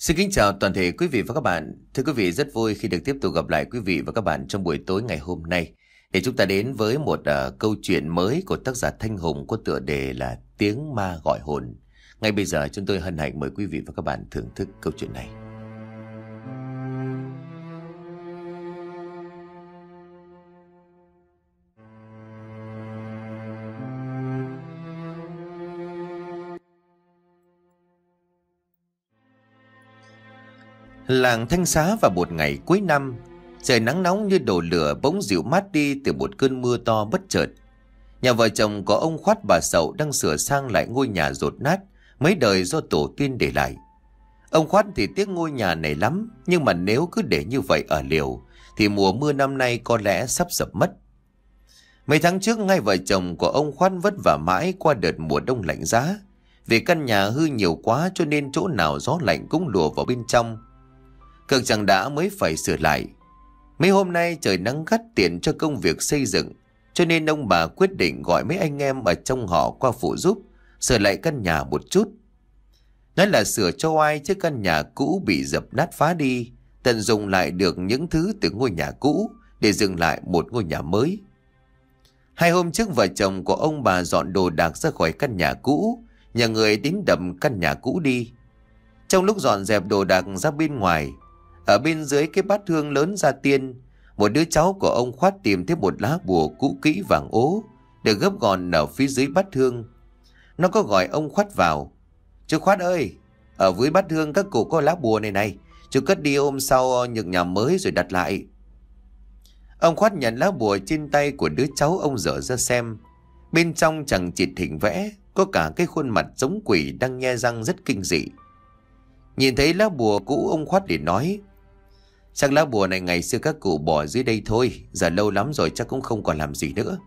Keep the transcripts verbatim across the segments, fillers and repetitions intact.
Xin kính chào toàn thể quý vị và các bạn. Thưa quý vị, rất vui khi được tiếp tục gặp lại quý vị và các bạn trong buổi tối ngày hôm nay để chúng ta đến với một uh, câu chuyện mới của tác giả Thanh Hùng có tựa đề là Tiếng Ma Gọi Hồn. Ngay bây giờ chúng tôi hân hạnh mời quý vị và các bạn thưởng thức câu chuyện này. Làng Thanh Xá vào một ngày cuối năm, trời nắng nóng như đổ lửa bỗng dịu mát đi từ một cơn mưa to bất chợt. Nhà vợ chồng có ông Khoát bà Sậu đang sửa sang lại ngôi nhà dột nát mấy đời do tổ tiên để lại. Ông Khoát thì tiếc ngôi nhà này lắm, nhưng mà nếu cứ để như vậy ở liều thì mùa mưa năm nay có lẽ sắp sập mất. Mấy tháng trước ngay vợ chồng của ông Khoát vất vả mãi qua đợt mùa đông lạnh giá. Vì căn nhà hư nhiều quá cho nên chỗ nào gió lạnh cũng lùa vào bên trong. Cực chẳng đã mới phải sửa lại. Mấy hôm nay trời nắng gắt tiện cho công việc xây dựng, cho nên ông bà quyết định gọi mấy anh em ở trong họ qua phụ giúp sửa lại căn nhà một chút. Nói là sửa cho oai chứ căn nhà cũ bị dập nát phá đi, tận dụng lại được những thứ từ ngôi nhà cũ để dựng lại một ngôi nhà mới. Hai hôm trước vợ chồng của ông bà dọn đồ đạc ra khỏi căn nhà cũ, nhờ người đến đập căn nhà cũ đi. Trong lúc dọn dẹp đồ đạc ra bên ngoài, ở bên dưới cái bát hương lớn gia tiên, một đứa cháu của ông Khoát tìm thấy một lá bùa cũ kỹ vàng ố được gấp gọn ở phía dưới bát hương. Nó có gọi ông Khoát vào. Chú Khoát ơi, ở dưới bát hương các cụ có lá bùa này này, chú cất đi hôm sau nhường nhà mới rồi đặt lại. Ông Khoát nhận lá bùa trên tay của đứa cháu, ông dở ra xem. Bên trong chẳng chịt hình vẽ, có cả cái khuôn mặt giống quỷ đang nhe răng rất kinh dị. Nhìn thấy lá bùa cũ, ông Khoát để nói: chắc lá bùa này ngày xưa các cụ bỏ dưới đây thôi, giờ lâu lắm rồi chắc cũng không còn làm gì nữa.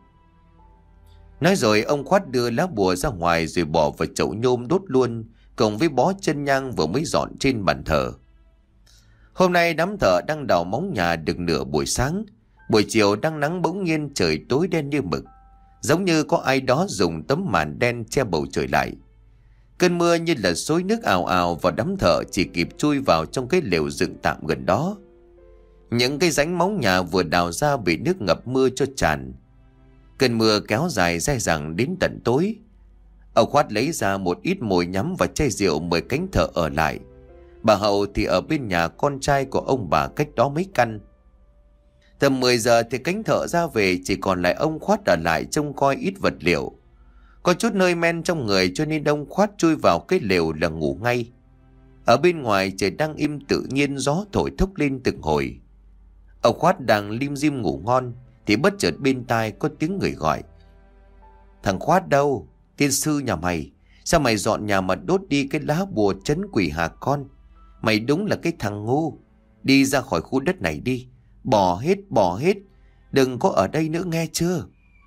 Nói rồi ông Khoát đưa lá bùa ra ngoài rồi bỏ vào chậu nhôm đốt luôn, cùng với bó chân nhang vừa mới dọn trên bàn thờ. Hôm nay đám thợ đang đào móng nhà được nửa buổi sáng. Buổi chiều đang nắng bỗng nhiên trời tối đen như mực, giống như có ai đó dùng tấm màn đen che bầu trời lại. Cơn mưa như là xối nước ào ào vào đám thợ chỉ kịp chui vào trong cái lều dựng tạm gần đó. Những cái rãnh móng nhà vừa đào ra bị nước ngập mưa cho tràn. Cơn mưa kéo dài dai dẳng đến tận tối. Ông Khoát lấy ra một ít mồi nhắm và chai rượu mời cánh thợ ở lại. Bà Hậu thì ở bên nhà con trai của ông bà cách đó mấy căn. Tầm mười giờ thì cánh thợ ra về, chỉ còn lại ông Khoát ở lại trông coi ít vật liệu. Có chút hơi men trong người cho nên ông Khoát chui vào cái lều là ngủ ngay. Ở bên ngoài trời đang im tự nhiên, gió thổi thốc lên từng hồi. Ông Khoát đang lim dim ngủ ngon thì bất chợt bên tai có tiếng người gọi: thằng Khoát đâu? Tiên sư nhà mày, sao mày dọn nhà mà đốt đi cái lá bùa trấn quỷ hả con? Mày đúng là cái thằng ngu. Đi ra khỏi khu đất này đi, bỏ hết bỏ hết, đừng có ở đây nữa nghe chưa?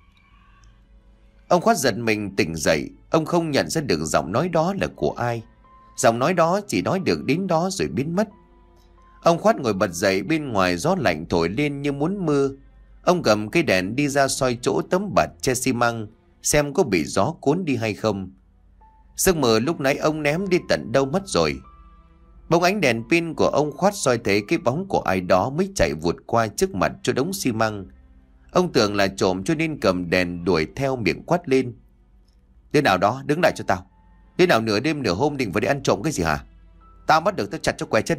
Ông Khoát giật mình tỉnh dậy. Ông không nhận ra được giọng nói đó là của ai. Giọng nói đó chỉ nói được đến đó rồi biến mất. Ông Khoát ngồi bật dậy, bên ngoài gió lạnh thổi lên như muốn mưa. Ông cầm cây đèn đi ra soi chỗ tấm bạt che xi măng, xem có bị gió cuốn đi hay không. Giấc mơ lúc nãy ông ném đi tận đâu mất rồi. Bóng ánh đèn pin của ông Khoát soi thấy cái bóng của ai đó mới chạy vụt qua trước mặt cho đống xi măng. Ông tưởng là trộm cho nên cầm đèn đuổi theo, miệng quát lên: đứa nào đó đứng lại cho tao. Đứa nào nửa đêm nửa hôm định vào để ăn trộm cái gì hả? Tao bắt được tao chặt cho què chân.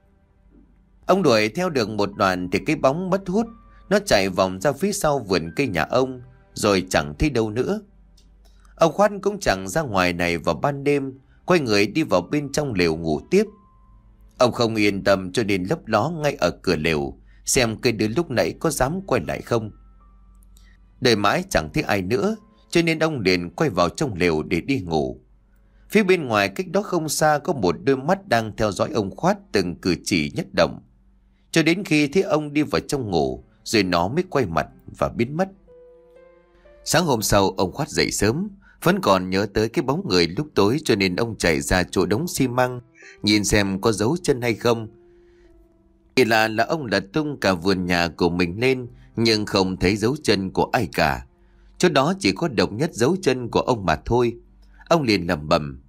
Ông đuổi theo được một đoạn thì cái bóng mất hút. Nó chạy vòng ra phía sau vườn cây nhà ông, rồi chẳng thấy đâu nữa. Ông Khoát cũng chẳng ra ngoài này vào ban đêm, quay người đi vào bên trong lều ngủ tiếp. Ông không yên tâm cho nên lấp ló ngay ở cửa lều, xem cái đứa lúc nãy có dám quay lại không. Đợi mãi chẳng thấy ai nữa, cho nên ông liền quay vào trong lều để đi ngủ. Phía bên ngoài cách đó không xa có một đôi mắt đang theo dõi ông Khoát từng cử chỉ nhất động, cho đến khi thấy ông đi vào trong ngủ, rồi nó mới quay mặt và biến mất. Sáng hôm sau ông Khoát dậy sớm, vẫn còn nhớ tới cái bóng người lúc tối, cho nên ông chạy ra chỗ đống xi măng nhìn xem có dấu chân hay không. Kỳ lạ là ông lật tung cả vườn nhà của mình lên, nhưng không thấy dấu chân của ai cả. Chỗ đó chỉ có độc nhất dấu chân của ông mà thôi. Ông liền lẩm bẩm: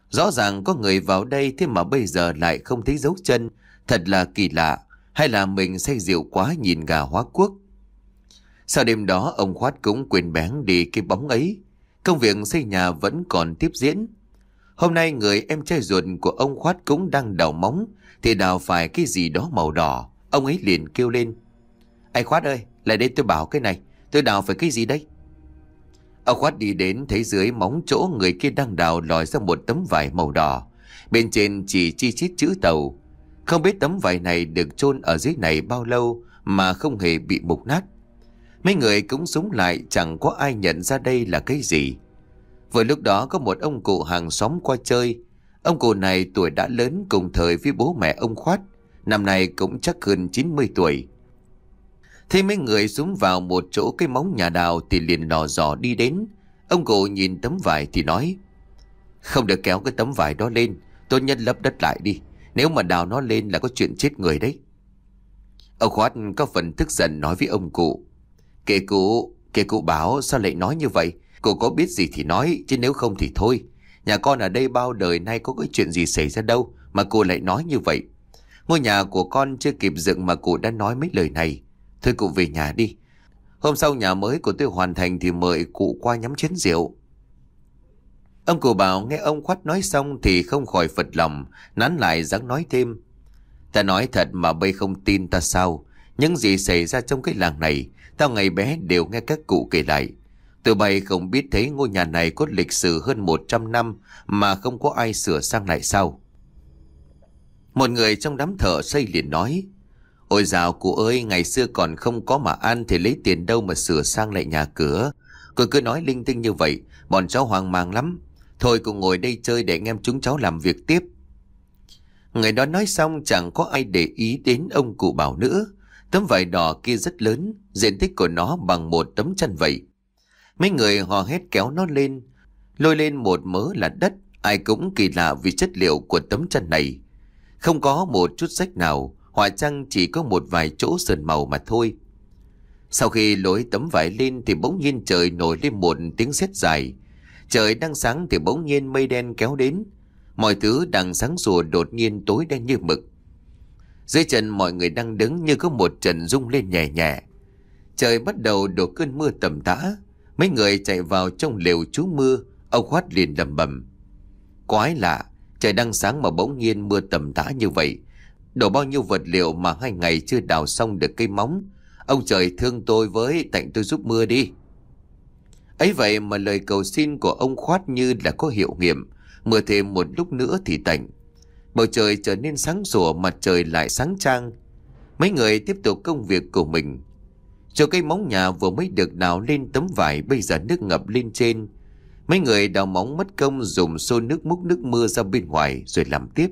Rõ ràng có người vào đây thế mà bây giờ lại không thấy dấu chân. Thật là kỳ lạ. Hay là mình say rượu quá nhìn gà hóa quốc. Sau đêm đó ông Khoát cũng quên bén đi cái bóng ấy. Công việc xây nhà vẫn còn tiếp diễn. Hôm nay người em trai ruột của ông Khoát cũng đang đào móng. Thì đào phải cái gì đó màu đỏ. Ông ấy liền kêu lên: "Anh Khoát ơi, lại đây tôi bảo cái này. Tôi đào phải cái gì đây?" Ông Khoát đi đến thấy dưới móng chỗ người kia đang đào lòi ra một tấm vải màu đỏ. Bên trên chỉ chi chít chữ Tàu. Không biết tấm vải này được chôn ở dưới này bao lâu mà không hề bị mục nát. Mấy người cũng súng lại, chẳng có ai nhận ra đây là cái gì. Vừa lúc đó có một ông cụ hàng xóm qua chơi. Ông cụ này tuổi đã lớn cùng thời với bố mẹ ông Khoát. Năm nay cũng chắc hơn chín mươi tuổi. Thế mấy người súng vào một chỗ cái móng nhà đào thì liền lò dò đi đến. Ông cụ nhìn tấm vải thì nói: "Không được kéo cái tấm vải đó lên, tốt nhất lấp đất lại đi. Nếu mà đào nó lên là có chuyện chết người đấy." Ông Khoát có phần tức giận nói với ông cụ: Kệ cụ, kệ cụ bảo, sao lại nói như vậy? Cụ có biết gì thì nói, chứ nếu không thì thôi. Nhà con ở đây bao đời nay có cái chuyện gì xảy ra đâu mà cụ lại nói như vậy. Ngôi nhà của con chưa kịp dựng mà cụ đã nói mấy lời này. Thôi cụ về nhà đi. Hôm sau nhà mới của tôi hoàn thành thì mời cụ qua nhắm chén rượu." Ông cụ bảo nghe ông Khoát nói xong thì không khỏi phật lòng, nán lại dáng nói thêm: "Ta nói thật mà bây không tin ta sao? Những gì xảy ra trong cái làng này, tao ngày bé đều nghe các cụ kể lại. Tụi bay không biết thấy ngôi nhà này có lịch sử hơn một trăm năm mà không có ai sửa sang lại sao?" Một người trong đám thợ xây liền nói: "Ôi dào cụ ơi, ngày xưa còn không có mà ăn thì lấy tiền đâu mà sửa sang lại nhà cửa. Cô cứ nói linh tinh như vậy, bọn cháu hoang mang lắm. Thôi cụ ngồi đây chơi để anh em chúng cháu làm việc tiếp." Người đó nói xong chẳng có ai để ý đến ông cụ bảo nữa. Tấm vải đỏ kia rất lớn, diện tích của nó bằng một tấm chân vậy. Mấy người hò hét kéo nó lên, lôi lên một mớ là đất. Ai cũng kỳ lạ vì chất liệu của tấm chân này. Không có một chút rách nào, họa chăng chỉ có một vài chỗ sờn màu mà thôi. Sau khi lối tấm vải lên thì bỗng nhiên trời nổi lên một tiếng sét dài. Trời đang sáng thì bỗng nhiên mây đen kéo đến. Mọi thứ đang sáng sủa đột nhiên tối đen như mực. Dưới chân mọi người đang đứng như có một trận rung lên nhẹ nhẹ. Trời bắt đầu đổ cơn mưa tầm tã. Mấy người chạy vào trong lều trú mưa. Ông Khoát liền lẩm bẩm: "Quái lạ, trời đang sáng mà bỗng nhiên mưa tầm tã như vậy. Đổ bao nhiêu vật liệu mà hai ngày chưa đào xong được cây móng. Ông trời thương tôi với, tạnh tôi giúp mưa đi." Ấy vậy mà lời cầu xin của ông Khoát như là có hiệu nghiệm. Mưa thêm một lúc nữa thì tạnh. Bầu trời trở nên sáng sủa, mặt trời lại sáng trang. Mấy người tiếp tục công việc của mình. Chỗ cây móng nhà vừa mới được đào lên tấm vải bây giờ nước ngập lên trên. Mấy người đào móng mất công dùng xô nước múc nước mưa ra bên ngoài rồi làm tiếp.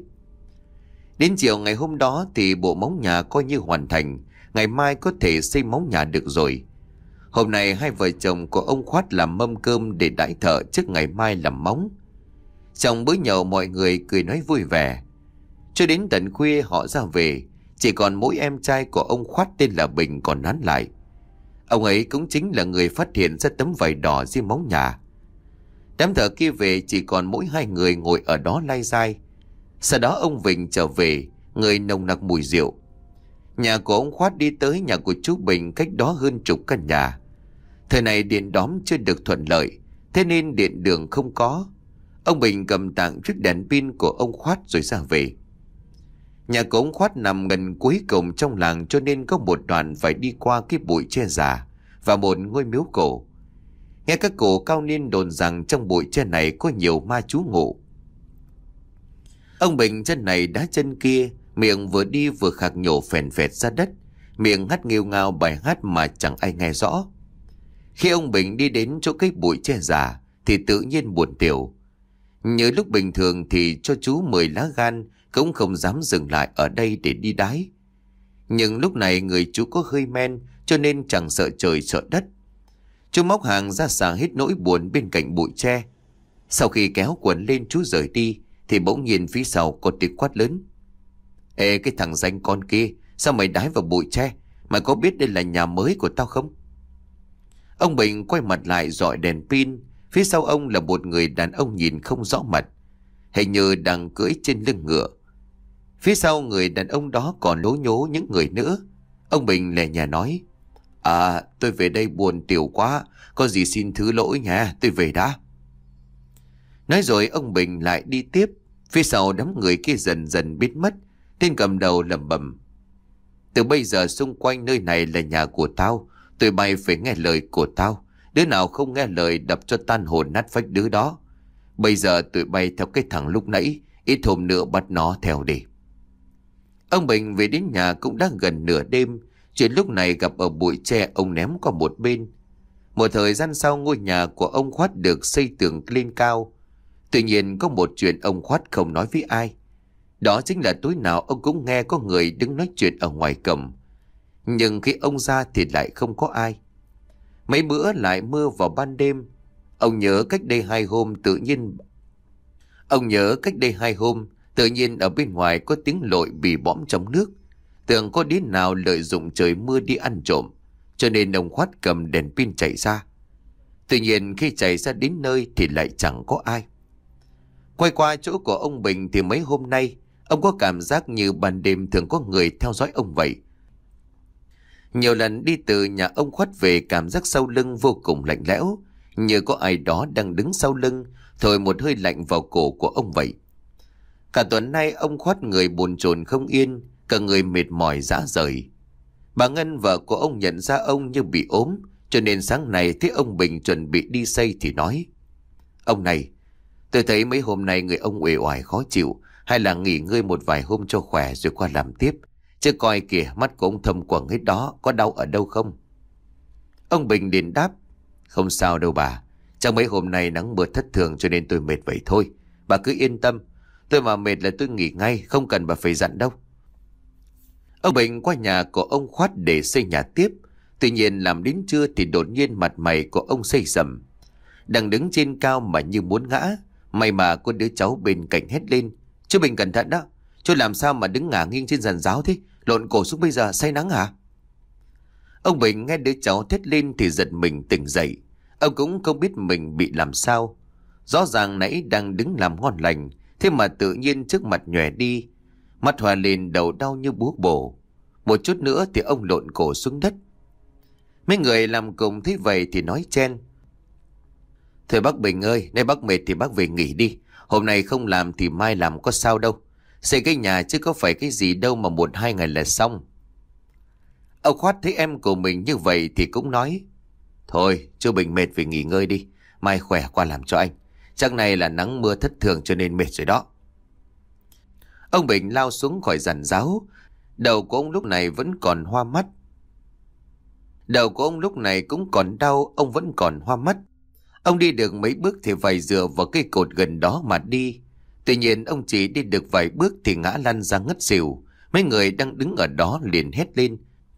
Đến chiều ngày hôm đó thì bộ móng nhà coi như hoàn thành. Ngày mai có thể xây móng nhà được rồi. Hôm nay hai vợ chồng của ông Khoát làm mâm cơm để đãi thợ trước ngày mai làm móng. Trong bữa nhậu mọi người cười nói vui vẻ. Cho đến tận khuya họ ra về. Chỉ còn mỗi em trai của ông Khoát tên là Bình còn nán lại. Ông ấy cũng chính là người phát hiện ra tấm vải đỏ dưới móng nhà. Đám thợ kia về chỉ còn mỗi hai người ngồi ở đó lai dai. Sau đó ông Bình trở về, người nồng nặc mùi rượu. Nhà của ông Khoát đi tới nhà của chú Bình cách đó hơn chục căn nhà. Thời này điện đóm chưa được thuận lợi, thế nên điện đường không có. Ông Bình cầm tặng chiếc đèn pin của ông Khoát rồi ra về. Nhà của ông Khoát nằm gần cuối cùng trong làng, cho nên có một đoạn phải đi qua cái bụi tre già và một ngôi miếu cổ. Nghe các cụ cao niên đồn rằng trong bụi tre này có nhiều ma trú ngụ. Ông Bình chân này đá chân kia, miệng vừa đi vừa khạc nhổ phèn phẹt ra đất, miệng hát nghêu ngao bài hát mà chẳng ai nghe rõ. Khi ông Bình đi đến chỗ cái bụi tre già thì tự nhiên buồn tiểu. Như lúc bình thường thì cho chú mười lá gan cũng không dám dừng lại ở đây để đi đái. Nhưng lúc này người chú có hơi men, cho nên chẳng sợ trời sợ đất. Chú móc hàng ra xả hết nỗi buồn bên cạnh bụi tre. Sau khi kéo quần lên chú rời đi thì bỗng nhiên phía sau có tiếng quát lớn: "Ê cái thằng danh con kia, sao mày đái vào bụi tre? Mày có biết đây là nhà mới của tao không?" Ông Bình quay mặt lại dọi đèn pin. Phía sau ông là một người đàn ông nhìn không rõ mặt. hình như đang cưỡi trên lưng ngựa. Phía sau người đàn ông đó còn lố nhố những người nữa. Ông Bình lè nhà nói: À, tôi về đây buồn tiểu quá, có gì xin thứ lỗi nha, tôi về đã. Nói rồi ông Bình lại đi tiếp. Phía sau đám người kia dần dần biến mất. Tên cầm đầu lẩm bẩm: Từ bây giờ xung quanh nơi này là nhà của tao, tụi bay phải nghe lời của tao. Đứa nào không nghe lời đập cho tan hồn nát phách đứa đó. Bây giờ tụi bay theo cái thằng lúc nãy, ít hôm nữa bắt nó theo đi. Ông Bình về đến nhà cũng đã gần nửa đêm. Chuyện lúc này gặp ở bụi tre ông ném qua một bên. Một thời gian sau, ngôi nhà của ông Khoát được xây tường lên cao. Tuy nhiên có một chuyện ông Khoát không nói với ai. Đó chính là tối nào ông cũng nghe có người đứng nói chuyện ở ngoài cổng. Nhưng khi ông ra thì lại không có ai. Mấy bữa lại mưa vào ban đêm. Ông nhớ cách đây hai hôm tự nhiên Ông nhớ cách đây hai hôm Tự nhiên ở bên ngoài có tiếng lội bị bõm trong nước. Tưởng có đứa nào lợi dụng trời mưa đi ăn trộm, cho nên ông Khoát cầm đèn pin chạy ra. Tuy nhiên khi chạy ra đến nơi thì lại chẳng có ai. Quay qua chỗ của ông Bình thì mấy hôm nay ông có cảm giác như ban đêm thường có người theo dõi ông vậy. Nhiều lần đi từ nhà ông Khoát về, cảm giác sau lưng vô cùng lạnh lẽo, như có ai đó đang đứng sau lưng thổi một hơi lạnh vào cổ của ông vậy. Cả tuần nay ông Khoát người bồn chồn không yên, cả người mệt mỏi rã rời. Bà Ngân vợ của ông nhận ra ông như bị ốm, cho nên sáng nay thấy ông Bình chuẩn bị đi xây thì nói: Ông này, tôi thấy mấy hôm nay người ông uể oải khó chịu, hay là nghỉ ngơi một vài hôm cho khỏe rồi qua làm tiếp. Chứ coi kìa, mắt của ông thâm quầng hết đó, có đau ở đâu không? Ông Bình liền đáp: Không sao đâu bà, chắc mấy hôm nay nắng mưa thất thường cho nên tôi mệt vậy thôi. Bà cứ yên tâm, tôi mà mệt là tôi nghỉ ngay, không cần bà phải dặn đâu. Ông Bình qua nhà của ông Khoát để xây nhà tiếp. Tuy nhiên làm đến trưa thì đột nhiên mặt mày của ông xây sầm. Đang đứng trên cao mà như muốn ngã. May mà có đứa cháu bên cạnh hét lên: Chú Bình cẩn thận đó, chú làm sao mà đứng ngả nghiêng trên giàn giáo thế, lộn cổ xuống bây giờ say nắng hả? Ông Bình nghe đứa cháu thét lên thì giật mình tỉnh dậy. Ông cũng không biết mình bị làm sao. Rõ ràng nãy đang đứng làm ngon lành, thế mà tự nhiên trước mặt nhòe đi. Mắt hòa lên, đầu đau như búa bổ. Một chút nữa thì ông lộn cổ xuống đất. Mấy người làm cùng thấy vậy thì nói chen: Thôi bác Bình ơi, nay bác mệt thì bác về nghỉ đi. Hôm nay không làm thì mai làm có sao đâu. Xây cái nhà chứ có phải cái gì đâu mà một hai ngày là xong. Ông Khoát thấy em của mình như vậy thì cũng nói: Thôi chú Bình mệt về nghỉ ngơi đi, mai khỏe qua làm cho anh. Chắc này là nắng mưa thất thường cho nên mệt rồi đó. Ông Bình lao xuống khỏi giàn giáo. Đầu của ông lúc này vẫn còn hoa mắt. Đầu của ông lúc này cũng còn đau, ông vẫn còn hoa mắt. Ông đi được mấy bước thì phải dựa vào cây cột gần đó mà đi. Tuy nhiên ông chỉ đi được vài bước thì ngã lăn ra ngất xỉu. Mấy người đang đứng ở đó liền hét lên.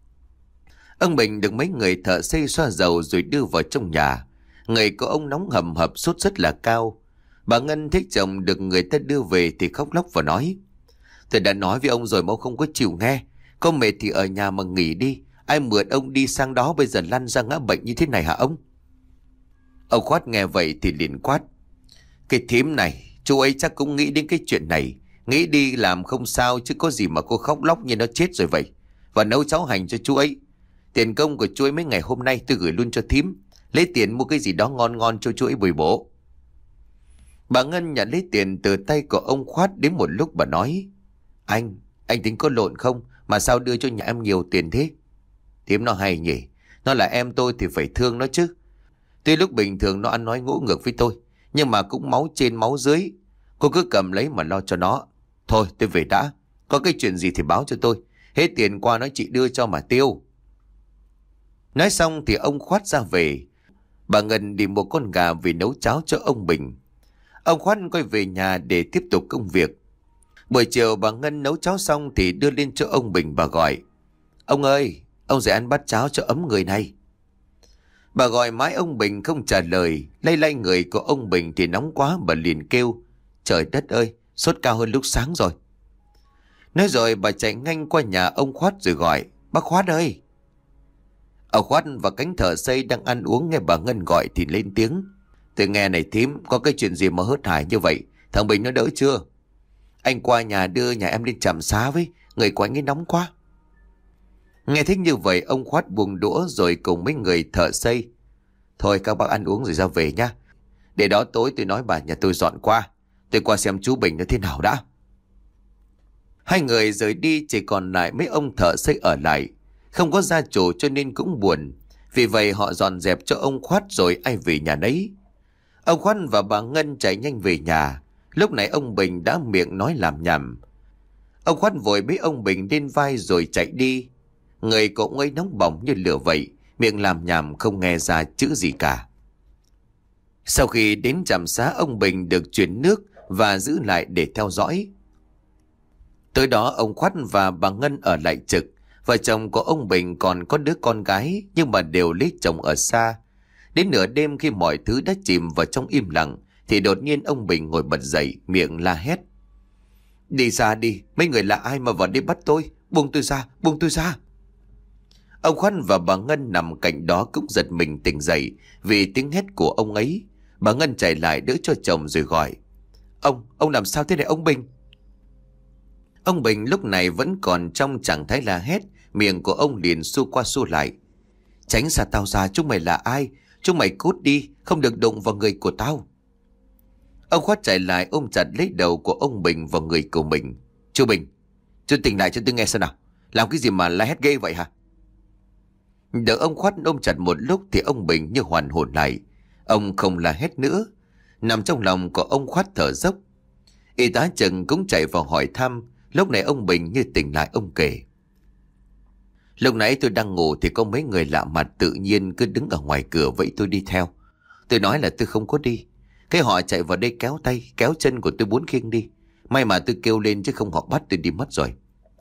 Ông Bình được mấy người thợ xây xoa dầu rồi đưa vào trong nhà. Người của ông nóng hầm hập, sốt rất là cao. Bà Ngân thấy chồng được người ta đưa về thì khóc lóc và nói: Tôi đã nói với ông rồi mà ông không có chịu nghe. Có mệt thì ở nhà mà nghỉ đi. Ai mượn ông đi sang đó bây giờ lăn ra ngã bệnh như thế này hả ông? Ông Khoát nghe vậy thì liền quát: Cái thím này, chú ấy chắc cũng nghĩ đến cái chuyện này. Nghĩ đi làm không sao chứ có gì mà cô khóc lóc như nó chết rồi vậy. Và nấu cháo hành cho chú ấy. Tiền công của chú ấy mấy ngày hôm nay tôi gửi luôn cho thím. Lấy tiền mua cái gì đó ngon ngon cho chú ấy bồi bổ. Bà Ngân nhận lấy tiền từ tay của ông Khoát. Đến một lúc bà nói: Anh, anh tính có lộn không mà sao đưa cho nhà em nhiều tiền thế? Thím nó hay nhỉ. Nó là em tôi thì phải thương nó chứ. Tuy lúc bình thường nó ăn nói ngỗ ngược với tôi, nhưng mà cũng máu trên máu dưới. Cô cứ cầm lấy mà lo cho nó. Thôi tôi về đã. Có cái chuyện gì thì báo cho tôi. Hết tiền qua nói chị đưa cho mà tiêu. Nói xong thì ông Khoát ra về. Bà Ngân đi mua con gà về nấu cháo cho ông Bình. Ông Khoát quay về nhà để tiếp tục công việc. Buổi chiều bà Ngân nấu cháo xong thì đưa lên cho ông Bình. Bà gọi: Ông ơi, ông dậy ăn bát cháo cho ấm người này. Bà gọi mãi ông Bình không trả lời. Lay lay người của ông Bình thì nóng quá, bà liền kêu: Trời đất ơi, sốt cao hơn lúc sáng rồi. Nói rồi bà chạy nhanh qua nhà ông Khoát rồi gọi: Bác Khoát ơi. Ông Khoát và cánh thợ xây đang ăn uống nghe bà Ngân gọi thì lên tiếng: Tôi nghe này thím, có cái chuyện gì mà hớt hải như vậy? Thằng Bình nó đỡ chưa? Anh qua nhà đưa nhà em lên trạm xá với, người của anh ấy nóng quá. Nghe thích như vậy, ông Khoát buông đũa rồi cùng mấy người thợ xây. Thôi các bác ăn uống rồi ra về nhá. Để đó tối tôi nói bà nhà tôi dọn qua. Tôi qua xem chú Bình nó thế nào đã. Hai người rời đi, chỉ còn lại mấy ông thợ xây ở lại. Không có gia chủ cho nên cũng buồn. Vì vậy họ dọn dẹp cho ông Khoát rồi ai về nhà nấy. Ông Khoát và bà Ngân chạy nhanh về nhà. Lúc này ông Bình đã miệng nói làm nhảm. Ông Khoát vội bế ông Bình lên vai rồi chạy đi. Người của ông ấy nóng bỏng như lửa vậy, miệng làm nhảm không nghe ra chữ gì cả. Sau khi đến trạm xá, ông Bình được chuyển nước và giữ lại để theo dõi. Tới đó ông Khoát và bà Ngân ở lại trực. Vợ chồng của ông Bình còn có đứa con gái, nhưng mà đều lấy chồng ở xa. Đến nửa đêm khi mọi thứ đã chìm vào trong im lặng, thì đột nhiên ông Bình ngồi bật dậy, miệng la hét. Đi ra đi, mấy người là ai mà vào đây bắt tôi? Buông tôi ra, buông tôi ra. Ông Khoát và bà Ngân nằm cạnh đó cũng giật mình tỉnh dậy vì tiếng hét của ông ấy. Bà Ngân chạy lại đỡ cho chồng rồi gọi. Ông, ông làm sao thế này ông Bình? Ông Bình lúc này vẫn còn trong trạng thái la hét, miệng của ông liền xu qua xu lại. Tránh xa tao ra, chúng mày là ai? Chúng mày cút đi, không được đụng vào người của tao. Ông Khoát chạy lại ôm chặt lấy đầu của ông Bình vào người của mình. Chú Bình, chú tỉnh lại cho tôi nghe xem nào. Làm cái gì mà la hét ghê vậy hả? Đợi ông Khoát ôm chặt một lúc thì ông Bình như hoàn hồn lại. Ông không la hét nữa. Nằm trong lòng của ông Khoát thở dốc. Y tá Trần cũng chạy vào hỏi thăm. Lúc này ông Bình như tỉnh lại, ông kể. Lúc nãy tôi đang ngủ thì có mấy người lạ mặt tự nhiên cứ đứng ở ngoài cửa vẫy tôi đi theo. Tôi nói là tôi không có đi. Cái họ chạy vào đây kéo tay, kéo chân của tôi muốn khiêng đi. May mà tôi kêu lên chứ không họ bắt tôi đi mất rồi.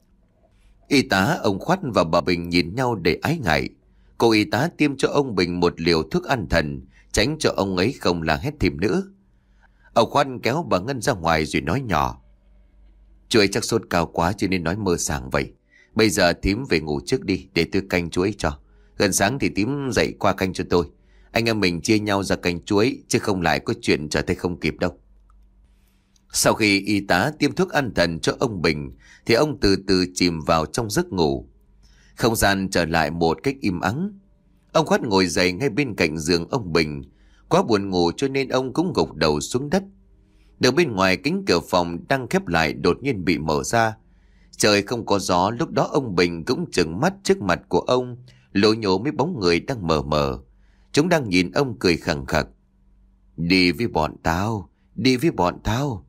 Y tá, ông Khoát và bà Bình nhìn nhau để ái ngại. Cô y tá tiêm cho ông Bình một liều thuốc an thần, tránh cho ông ấy không la hét thêm nữa. Ông Khoát kéo bà Ngân ra ngoài rồi nói nhỏ. Chú ấy chắc sốt cao quá cho nên nói mơ sảng vậy. Bây giờ thím về ngủ trước đi để tôi canh chú ấy cho. Gần sáng thì thím dậy qua canh cho tôi. Anh em mình chia nhau ra canh chú ấy, chứ không lại có chuyện trở tay không kịp đâu. Sau khi y tá tiêm thuốc an thần cho ông Bình thì ông từ từ chìm vào trong giấc ngủ. Không gian trở lại một cách im ắng. Ông Khoát ngồi dậy ngay bên cạnh giường ông Bình. Quá buồn ngủ cho nên ông cũng gục đầu xuống đất. Được bên ngoài cánh cửa phòng đang khép lại đột nhiên bị mở ra. Trời không có gió, lúc đó ông Bình cũng trừng mắt trước mặt của ông, lộ nhổ mấy bóng người đang mờ mờ. Chúng đang nhìn ông cười khẳng khặc. Đi với bọn tao, đi với bọn tao.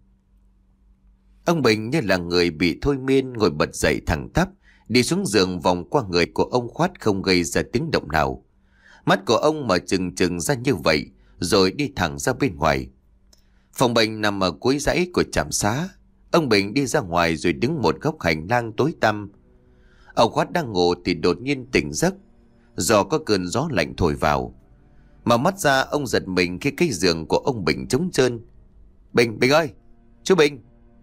Ông Bình như là người bị thôi miên ngồi bật dậy thẳng tắp, đi xuống giường vòng qua người của ông Khoát không gây ra tiếng động nào. Mắt của ông mở trừng trừng ra như vậy, rồi đi thẳng ra bên ngoài. Phòng bệnh nằm ở cuối dãy của trạm xá. Ông Bình đi ra ngoài rồi đứng một góc hành lang tối tăm. Ông Khoát đang ngủ thì đột nhiên tỉnh giấc, do có cơn gió lạnh thổi vào. Mà mắt ra ông giật mình khi cái giường của ông Bình trống trơn. Bình, Bình ơi, chú Bình.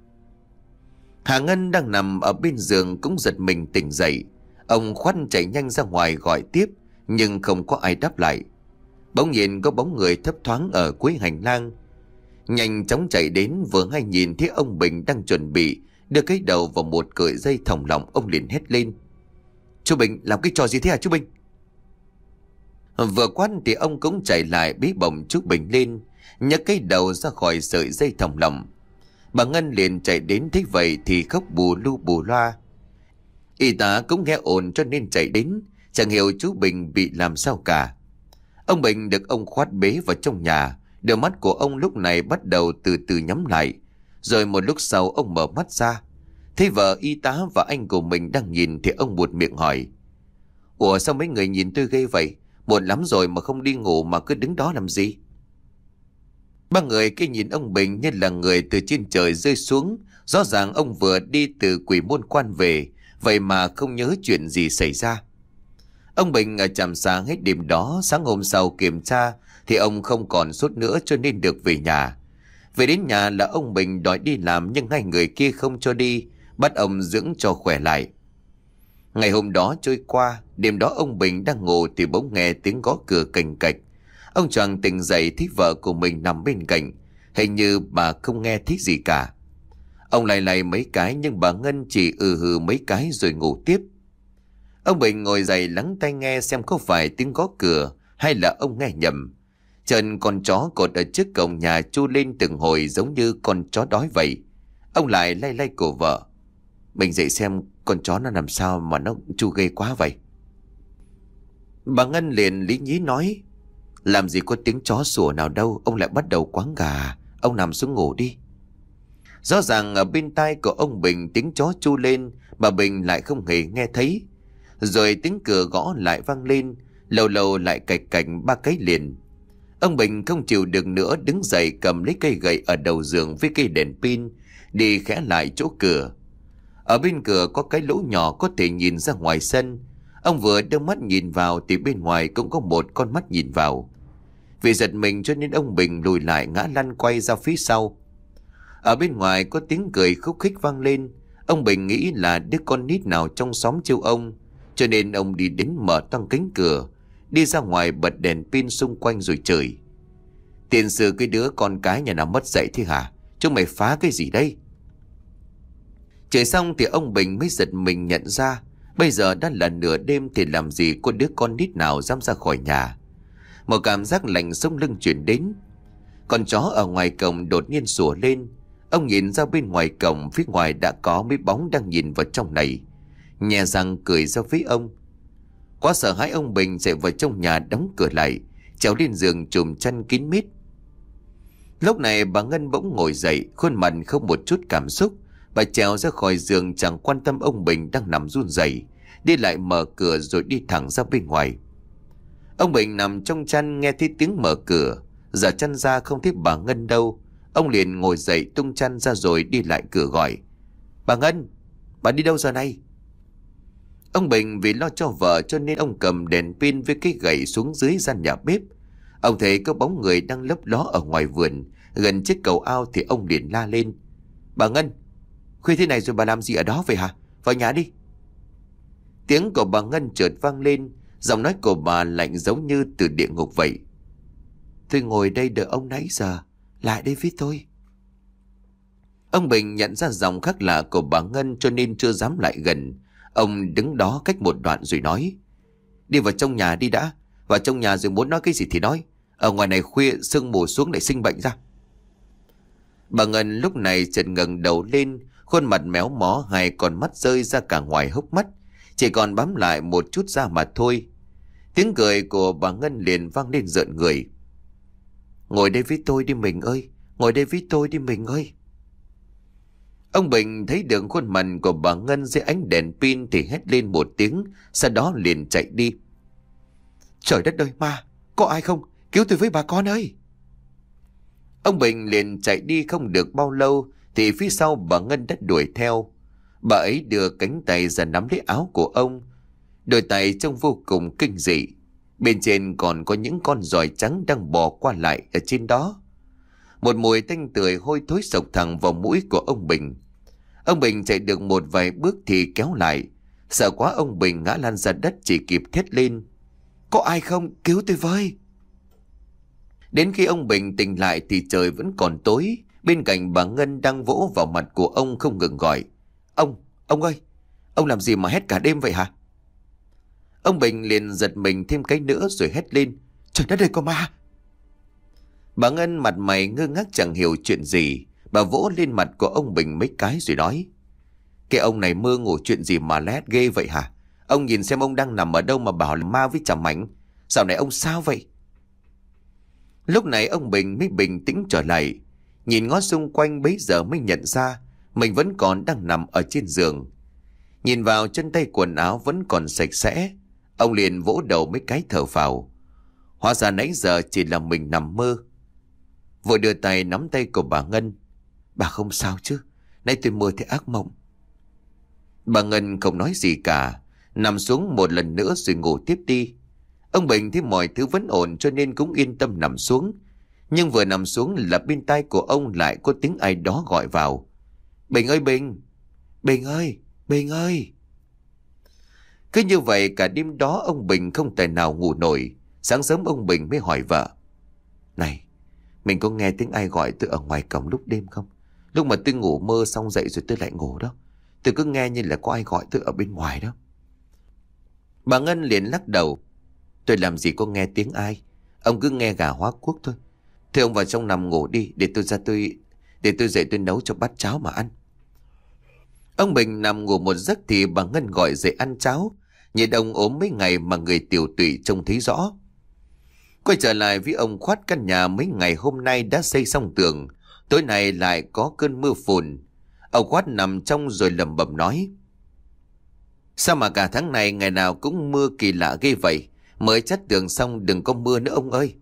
Hà Ngân đang nằm ở bên giường cũng giật mình tỉnh dậy. Ông Khoát chạy nhanh ra ngoài gọi tiếp, nhưng không có ai đáp lại. Bỗng nhiên có bóng người thấp thoáng ở cuối hành lang. Nhanh chóng chạy đến, vừa hay nhìn thấy ông Bình đang chuẩn bị đưa cái đầu vào một cởi dây thòng lọng, ông liền hét lên. Chú Bình, làm cái trò gì thế hả chú Bình? Vừa quát thì ông cũng chạy lại bí bổng chú Bình lên, nhấc cái đầu ra khỏi sợi dây thòng lọng. Bà Ngân liền chạy đến thấy vậy thì khóc bù lu bù loa. Y tá cũng nghe ồn cho nên chạy đến, chẳng hiểu chú Bình bị làm sao cả. Ông Bình được ông Khoát bế vào trong nhà. Đôi mắt của ông lúc này bắt đầu từ từ nhắm lại. Rồi một lúc sau ông mở mắt ra, thấy vợ y tá và anh của mình đang nhìn thì ông buột miệng hỏi. Ủa sao mấy người nhìn tôi ghê vậy? Muộn lắm rồi mà không đi ngủ mà cứ đứng đó làm gì? Ba người kia nhìn ông Bình như là người từ trên trời rơi xuống. Rõ ràng ông vừa đi từ Quỷ Môn Quan về, vậy mà không nhớ chuyện gì xảy ra. Ông Bình ở trạm xá hết đêm đó. Sáng hôm sau kiểm tra thì ông không còn sốt nữa cho nên được về nhà. Về đến nhà là ông Bình đòi đi làm, nhưng hai người kia không cho đi, bắt ông dưỡng cho khỏe lại. Ngày hôm đó trôi qua, đêm đó ông Bình đang ngủ thì bỗng nghe tiếng gõ cửa cành cạch. Ông choàng tỉnh dậy thấy vợ của mình nằm bên cạnh, Hình như bà không nghe thấy gì cả. Ông lay lay mấy cái nhưng bà Ngân chỉ ừ hừ mấy cái rồi ngủ tiếp. Ông Bình ngồi dậy lắng tai nghe xem có phải tiếng gõ cửa hay là ông nghe nhầm. Trần con chó cột ở trước cổng nhà chu lên từng hồi giống như con chó đói vậy. Ông lại lay lay cổ vợ. Bình dậy xem con chó nó làm sao mà nó chu ghê quá vậy. Bà Ngân liền lý nhí nói. Làm gì có tiếng chó sủa nào đâu, ông lại bắt đầu quáng gà. Ông nằm xuống ngủ đi. Rõ ràng ở bên tai của ông Bình tiếng chó chu lên, bà Bình lại không hề nghe thấy. Rồi tiếng cửa gõ lại vang lên, lâu lâu lại cạch cạch ba cái liền. Ông Bình không chịu được nữa, đứng dậy cầm lấy cây gậy ở đầu giường với cây đèn pin, đi khẽ lại chỗ cửa. Ở bên cửa có cái lỗ nhỏ có thể nhìn ra ngoài sân. Ông vừa đưa mắt nhìn vào thì bên ngoài cũng có một con mắt nhìn vào. Vì giật mình cho nên ông Bình lùi lại ngã lăn quay ra phía sau. Ở bên ngoài có tiếng cười khúc khích vang lên. Ông Bình nghĩ là đứa con nít nào trong xóm trêu ông, cho nên ông đi đến mở toang cánh cửa, đi ra ngoài bật đèn pin xung quanh rồi chửi. Tiền sử cái đứa con cái nhà nào mất dạy thế hả? Chúng mày phá cái gì đây? Chửi xong thì ông Bình mới giật mình nhận ra bây giờ đã là nửa đêm thì làm gì có đứa con nít nào dám ra khỏi nhà. Một cảm giác lạnh sống lưng chuyển đến. Con chó ở ngoài cổng đột nhiên sủa lên. Ông nhìn ra bên ngoài cổng, phía ngoài đã có mấy bóng đang nhìn vào trong này, nhè răng cười ra với ông. Quá sợ hãi, ông Bình chạy vào trong nhà đóng cửa lại, trèo lên giường chùm chăn kín mít. Lúc này bà Ngân bỗng ngồi dậy, khuôn mặt không một chút cảm xúc. Bà trèo ra khỏi giường chẳng quan tâm ông Bình đang nằm run rẩy, đi lại mở cửa rồi đi thẳng ra bên ngoài. Ông Bình nằm trong chăn nghe thấy tiếng mở cửa, giờ chăn ra không thấy bà Ngân đâu. Ông liền ngồi dậy tung chăn ra rồi đi lại cửa gọi. Bà Ngân, bà đi đâu giờ này? Ông Bình vì lo cho vợ cho nên ông cầm đèn pin với cái gậy xuống dưới gian nhà bếp. Ông thấy có bóng người đang lấp ló ở ngoài vườn gần chiếc cầu ao thì ông liền la lên. Bà Ngân, khuya thế này rồi bà làm gì ở đó vậy hả? Vào nhà đi. Tiếng của bà Ngân chợt vang lên, giọng nói của bà lạnh giống như từ địa ngục vậy. Tôi ngồi đây đợi ông nãy giờ, lại đây với tôi. Ông Bình nhận ra giọng khác lạ của bà Ngân cho nên chưa dám lại gần. Ông đứng đó cách một đoạn rồi nói. Đi vào trong nhà đi đã. Vào trong nhà rồi muốn nói cái gì thì nói. Ở ngoài này khuya sương mù xuống lại sinh bệnh ra. Bà Ngân lúc này chợt ngẩng đầu lên, khuôn mặt méo mó, hai con mắt rơi ra cả ngoài hốc mắt, chỉ còn bám lại một chút da mà thôi. Tiếng cười của bà Ngân liền vang lên rợn người. Ngồi đây với tôi đi mình ơi, ngồi đây với tôi đi mình ơi. Ông Bình thấy được khuôn mặt của bà Ngân dưới ánh đèn pin thì hét lên một tiếng, sau đó liền chạy đi. Trời đất ơi, ma, có ai không? Cứu tôi với bà con ơi. Ông Bình liền chạy đi, không được bao lâu thì phía sau bà Ngân đã đuổi theo. Bà ấy đưa cánh tay ra nắm lấy áo của ông, đôi tay trông vô cùng kinh dị. Bên trên còn có những con giòi trắng đang bò qua lại ở trên đó. Một mùi tanh tưởi hôi thối sộc thẳng vào mũi của ông Bình. Ông Bình chạy được một vài bước thì kéo lại. Sợ quá ông Bình ngã lăn ra đất, chỉ kịp thét lên. Có ai không? Cứu tôi với. Đến khi ông Bình tỉnh lại thì trời vẫn còn tối. Bên cạnh bà Ngân đang vỗ vào mặt của ông không ngừng gọi. Ông, ông ơi, ông làm gì mà hét cả đêm vậy hả? Ông Bình liền giật mình thêm cái nữa rồi hét lên. Trời đất ơi, có ma! Bà Ngân mặt mày ngơ ngác chẳng hiểu chuyện gì. Bà vỗ lên mặt của ông Bình mấy cái rồi nói. Cái ông này mơ ngủ chuyện gì mà lét ghê vậy hả? Ông nhìn xem ông đang nằm ở đâu mà bảo là ma với chả mảnh. Dạo này ông sao vậy? Lúc này ông Bình mới bình tĩnh trở lại. Nhìn ngó xung quanh bấy giờ mới nhận ra mình vẫn còn đang nằm ở trên giường. Nhìn vào chân tay quần áo vẫn còn sạch sẽ. Ông liền vỗ đầu mấy cái thở phào. Hóa ra nãy giờ chỉ là mình nằm mơ. Vội đưa tay nắm tay của bà Ngân. Bà không sao chứ? Nay tôi mơ thấy ác mộng. Bà Ngân không nói gì cả, nằm xuống một lần nữa rồi ngủ tiếp đi. Ông Bình thấy mọi thứ vẫn ổn cho nên cũng yên tâm nằm xuống. Nhưng vừa nằm xuống là bên tai của ông lại có tiếng ai đó gọi vào. Bình ơi Bình! Bình ơi! Bình ơi! Cứ như vậy cả đêm đó ông Bình không thể nào ngủ nổi. Sáng sớm ông Bình mới hỏi vợ. Này, Mình có nghe tiếng ai gọi tôi ở ngoài cổng lúc đêm không? Lúc mà tôi ngủ mơ xong dậy rồi tôi lại ngủ đó. Tôi cứ nghe như là có ai gọi tôi ở bên ngoài đó. Bà Ngân liền lắc đầu. Tôi làm gì có nghe tiếng ai. Ông cứ nghe gà hóa quốc thôi. Thế ông vào trong nằm ngủ đi. Để tôi ra tôi Để tôi dậy tôi nấu cho bát cháo mà ăn. Ông Bình nằm ngủ một giấc thì bà Ngân gọi dậy ăn cháo. Nhìn ông ốm mấy ngày mà người tiều tụy trông thấy rõ. Quay trở lại với ông Khoát, căn nhà mấy ngày hôm nay đã xây xong tường. Tối nay lại có cơn mưa phùn. Ông Khoát nằm trong rồi lẩm bẩm nói. Sao mà cả tháng này ngày nào cũng mưa kỳ lạ ghê vậy? Mới chắt tường xong đừng có mưa nữa ông ơi.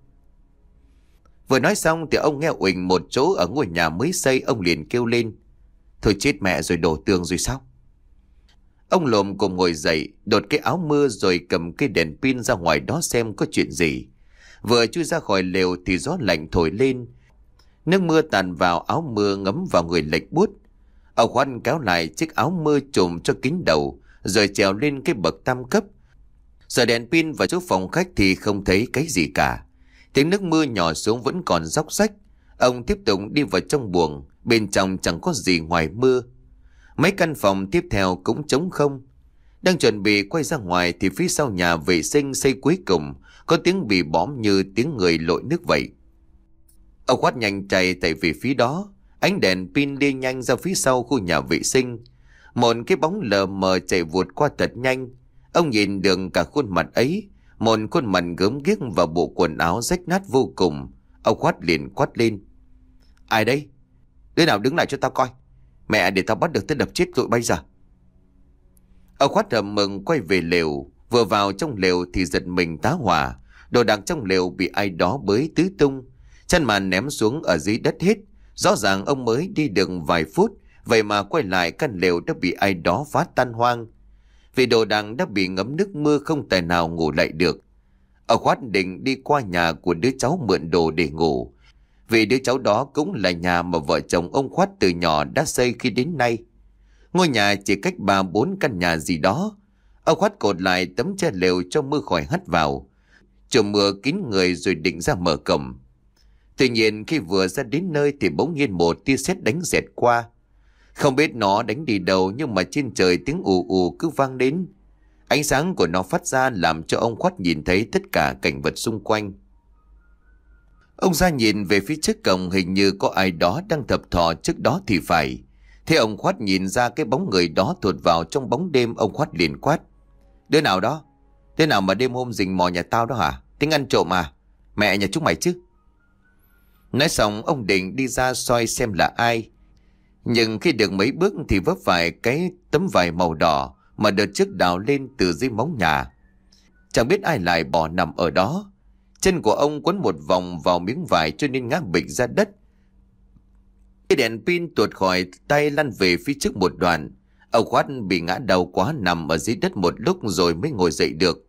Vừa nói xong thì ông nghe uỳnh một chỗ ở ngôi nhà mới xây. Ông liền kêu lên. Thôi chết mẹ rồi, đổ tường rồi sao? Ông lồm cùng ngồi dậy, đột cái áo mưa rồi cầm cái đèn pin ra ngoài đó xem có chuyện gì. Vừa chui ra khỏi lều thì gió lạnh thổi lên. Nước mưa tàn vào áo mưa ngấm vào người lệch buốt. Ông Khoát kéo lại chiếc áo mưa trùm cho kín đầu, rồi trèo lên cái bậc tam cấp. Giờ đèn pin vào chỗ phòng khách thì không thấy cái gì cả. Tiếng nước mưa nhỏ xuống vẫn còn róc rách. Ông tiếp tục đi vào trong buồng. Bên trong chẳng có gì ngoài mưa. Mấy căn phòng tiếp theo cũng trống không. Đang chuẩn bị quay ra ngoài thì phía sau nhà vệ sinh xây cuối cùng có tiếng bị bõm như tiếng người lội nước vậy. Ông Khoát nhanh chạy tại vì phía đó. Ánh đèn pin đi nhanh ra phía sau khu nhà vệ sinh. Một cái bóng lờ mờ chạy vụt qua thật nhanh. Ông nhìn được cả khuôn mặt ấy. Một khuôn mặt gớm ghiếc và bộ quần áo rách nát vô cùng. Ông Khoát liền quát lên. Ai đây? Đứa nào đứng lại cho tao coi. Mẹ, để tao bắt được tên đập chết tụi bây giờ. Ông Khoát hầm mừng quay về lều. Vừa vào trong lều thì giật mình tá hỏa. Đồ đạc trong lều bị ai đó bới tứ tung. Chăn màn ném xuống ở dưới đất hết. Rõ ràng ông mới đi được vài phút, vậy mà quay lại căn lều đã bị ai đó phá tan hoang. Vì đồ đạc đã bị ngấm nước mưa không tài nào ngủ lại được. Ông Khoát định đi qua nhà của đứa cháu mượn đồ để ngủ. Vì đứa cháu đó cũng là nhà mà vợ chồng ông Khoát từ nhỏ đã xây khi đến nay. Ngôi nhà chỉ cách ba bốn căn nhà gì đó. Ông Khoát cột lại tấm che lều cho mưa khỏi hắt vào. Chùm mưa kín người rồi định ra mở cổng. Tuy nhiên khi vừa ra đến nơi thì bỗng nhiên một tia sét đánh xẹt qua. Không biết nó đánh đi đâu nhưng mà trên trời tiếng ù ù cứ vang đến. Ánh sáng của nó phát ra làm cho ông Khoát nhìn thấy tất cả cảnh vật xung quanh. Ông ra nhìn về phía trước cổng, hình như có ai đó đang thập thò trước đó thì phải. Thế ông Khoát nhìn ra cái bóng người đó tuột vào trong bóng đêm. Ông Khoát liền quát. Đứa nào đó? Đứa nào mà đêm hôm rình mò nhà tao đó hả? Tính ăn trộm à? Mẹ nhà chúng mày chứ? Nói xong ông định đi ra soi xem là ai. Nhưng khi được mấy bước thì vấp phải cái tấm vải màu đỏ mà đợt trước đào lên từ dưới móng nhà. Chẳng biết ai lại bỏ nằm ở đó. Chân của ông quấn một vòng vào miếng vải cho nên ngã bịch ra đất. Cái đèn pin tuột khỏi tay lăn về phía trước một đoạn. Ông Khoát bị ngã đầu quá nằm ở dưới đất một lúc rồi mới ngồi dậy được.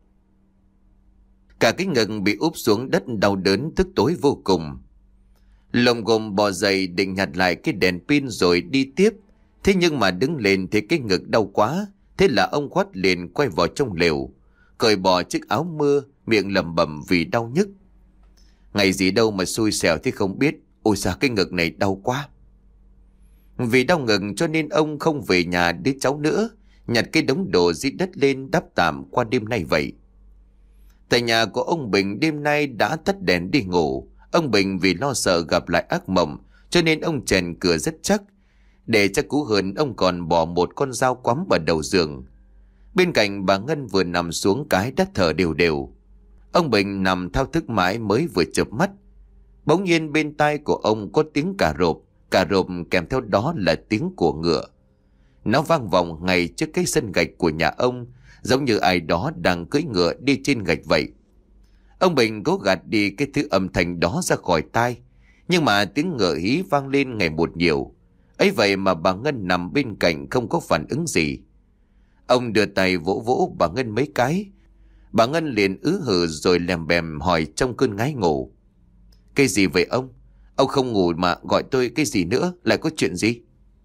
Cả cái ngực bị úp xuống đất đau đớn tức tối vô cùng. Lồng gồm bò dậy định nhặt lại cái đèn pin rồi đi tiếp. Thế nhưng mà đứng lên thì cái ngực đau quá. Thế là ông Khoát liền quay vào trong lều, cởi bỏ chiếc áo mưa, miệng lẩm bẩm vì đau nhức. Ngày gì đâu mà xui xẻo thì không biết. Ôi sao cái ngực này đau quá. Vì đau ngực cho nên ông không về nhà đứa cháu nữa, nhặt cái đống đồ dưới đất lên đắp tạm qua đêm nay vậy. Tại nhà của ông Bình đêm nay đã tắt đèn đi ngủ. Ông Bình vì lo sợ gặp lại ác mộng cho nên ông chèn cửa rất chắc. Để chắc cú hơn, ông còn bỏ một con dao quắm vào đầu giường. Bên cạnh bà Ngân vừa nằm xuống cái đất thở đều đều. Ông Bình nằm thao thức mãi mới vừa chợp mắt. Bỗng nhiên bên tai của ông có tiếng cà rộp, cà rộp kèm theo đó là tiếng của ngựa. Nó vang vọng ngay trước cái sân gạch của nhà ông, giống như ai đó đang cưỡi ngựa đi trên gạch vậy. Ông Bình cố gạt đi cái thứ âm thanh đó ra khỏi tai, nhưng mà tiếng ngựa hí vang lên ngày một nhiều. Ấy vậy mà bà Ngân nằm bên cạnh không có phản ứng gì. Ông đưa tay vỗ vỗ bà Ngân mấy cái. Bà Ngân liền ứ hừ rồi lèm bèm hỏi trong cơn ngái ngủ. Cái gì vậy ông? Ông không ngủ mà gọi tôi cái gì nữa? Lại có chuyện gì?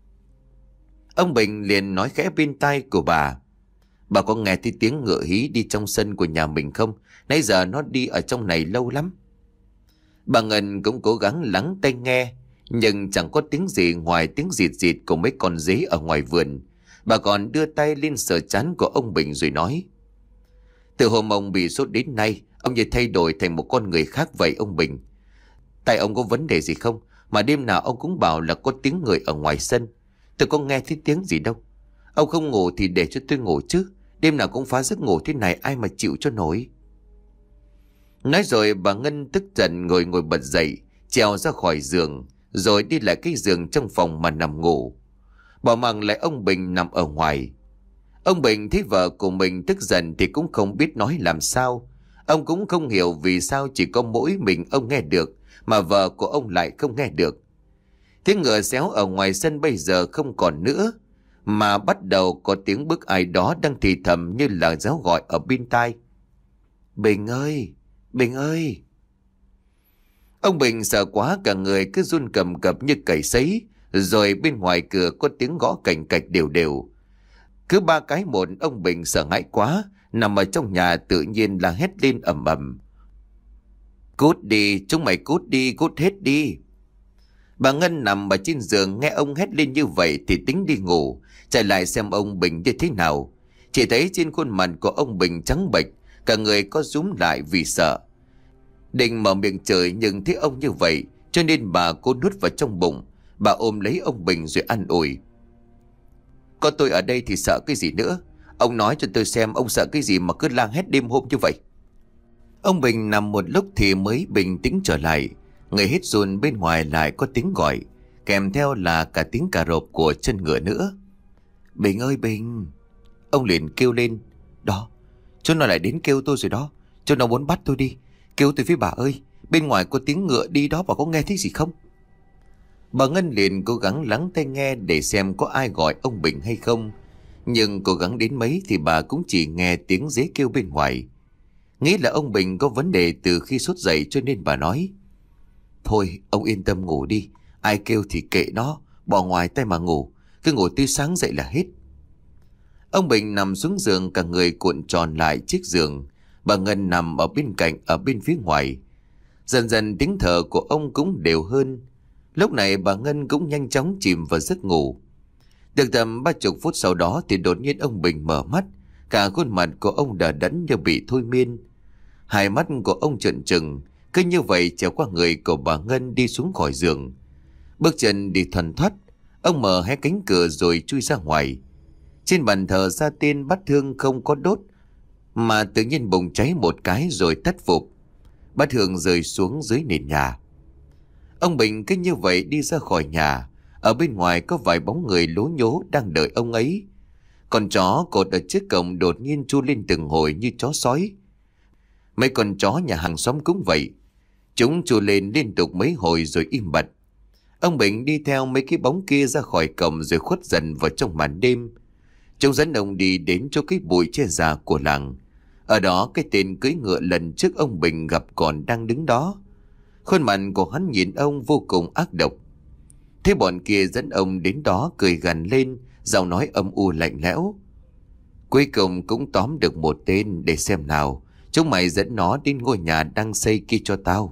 Ông Bình liền nói khẽ bên tai của bà. Bà có nghe thấy tiếng ngựa hí đi trong sân của nhà mình không? Nãy giờ nó đi ở trong này lâu lắm. Bà Ngân cũng cố gắng lắng tai nghe, nhưng chẳng có tiếng gì ngoài tiếng rịt rịt của mấy con dế ở ngoài vườn. Bà còn đưa tay lên sờ trán của ông Bình rồi nói: Từ hôm ông bị sốt đến nay, ông như thay đổi thành một con người khác vậy ông Bình. Tại ông có vấn đề gì không mà đêm nào ông cũng bảo là có tiếng người ở ngoài sân? Tôi có nghe thấy tiếng gì đâu. Ông không ngủ thì để cho tôi ngủ chứ, đêm nào cũng phá giấc ngủ thế này ai mà chịu cho nổi. Nói rồi bà Ngân tức giận ngồi ngồi bật dậy, trèo ra khỏi giường, rồi đi lại cái giường trong phòng mà nằm ngủ, bỏ mặc lại ông Bình nằm ở ngoài. Ông Bình thấy vợ của mình tức giận thì cũng không biết nói làm sao. Ông cũng không hiểu vì sao chỉ có mỗi mình ông nghe được, mà vợ của ông lại không nghe được. Tiếng ngựa réo ở ngoài sân bây giờ không còn nữa, mà bắt đầu có tiếng bước ai đó đang thì thầm như là réo gọi ở bên tai: Bình ơi, Bình ơi. Ông Bình sợ quá, cả người cứ run cầm cập như cầy sấy. Rồi bên ngoài cửa có tiếng gõ cành cạch đều đều. Cứ ba cái một, ông Bình sợ hãi quá, nằm ở trong nhà tự nhiên là hét lên ầm ầm: Cút đi, chúng mày cút đi, cút hết đi. Bà Ngân nằm ở trên giường nghe ông hét lên như vậy thì tính đi ngủ, chạy lại xem ông Bình như thế nào. Chỉ thấy trên khuôn mặt của ông Bình trắng bệch, cả người có rúm lại vì sợ. Định mở miệng chửi nhưng thấy ông như vậy, cho nên bà cố nuốt vào trong bụng. Bà ôm lấy ông Bình rồi an ủi: Có tôi ở đây thì sợ cái gì nữa? Ông nói cho tôi xem ông sợ cái gì mà cứ la hét đêm hôm như vậy. Ông Bình nằm một lúc thì mới bình tĩnh trở lại. Người hết run, bên ngoài lại có tiếng gọi, kèm theo là cả tiếng cà rộp của chân ngựa nữa. Bình ơi Bình. Ông liền kêu lên: Đó, chú nó lại đến kêu tôi rồi đó. Chú nó muốn bắt tôi đi. Kêu tôi với bà ơi, bên ngoài có tiếng ngựa đi đó, bà có nghe thấy gì không? Bà Ngân liền cố gắng lắng tai nghe để xem có ai gọi ông Bình hay không. Nhưng cố gắng đến mấy thì bà cũng chỉ nghe tiếng dế kêu bên ngoài. Nghĩ là ông Bình có vấn đề từ khi sốt dậy, cho nên bà nói: Thôi ông yên tâm ngủ đi, ai kêu thì kệ nó, bỏ ngoài tay mà ngủ, cứ ngủ tới sáng dậy là hết. Ông Bình nằm xuống giường, cả người cuộn tròn lại chiếc giường. Bà Ngân nằm ở bên cạnh, ở bên phía ngoài. Dần dần tiếng thở của ông cũng đều hơn. Lúc này bà Ngân cũng nhanh chóng chìm vào giấc ngủ. Được tầm ba chục phút sau đó thì đột nhiên ông Bình mở mắt. Cả khuôn mặt của ông đờ đẫn như bị thôi miên. Hai mắt của ông trợn trừng, cứ như vậy trèo qua người của bà Ngân đi xuống khỏi giường. Bước chân đi thuần thoắt, ông mở hé cánh cửa rồi chui ra ngoài. Trên bàn thờ gia tiên bát hương không có đốt, mà tự nhiên bùng cháy một cái rồi tắt phục. Bát hương rơi xuống dưới nền nhà. Ông Bình cứ như vậy đi ra khỏi nhà. Ở bên ngoài có vài bóng người lố nhố đang đợi ông ấy. Con chó cột ở trước cổng đột nhiên chu lên từng hồi như chó sói. Mấy con chó nhà hàng xóm cũng vậy. Chúng chu lên liên tục mấy hồi rồi im bặt. Ông Bình đi theo mấy cái bóng kia ra khỏi cổng rồi khuất dần vào trong màn đêm. Chúng dẫn ông đi đến chỗ cái bụi tre già của làng. Ở đó cái tên cưỡi ngựa lần trước ông Bình gặp còn đang đứng đó. Khuôn mặt của hắn nhìn ông vô cùng ác độc. Thế bọn kia dẫn ông đến đó cười gằn lên, giọng nói âm u lạnh lẽo: Cuối cùng cũng tóm được một tên, để xem nào, chúng mày dẫn nó đến ngôi nhà đang xây kia cho tao.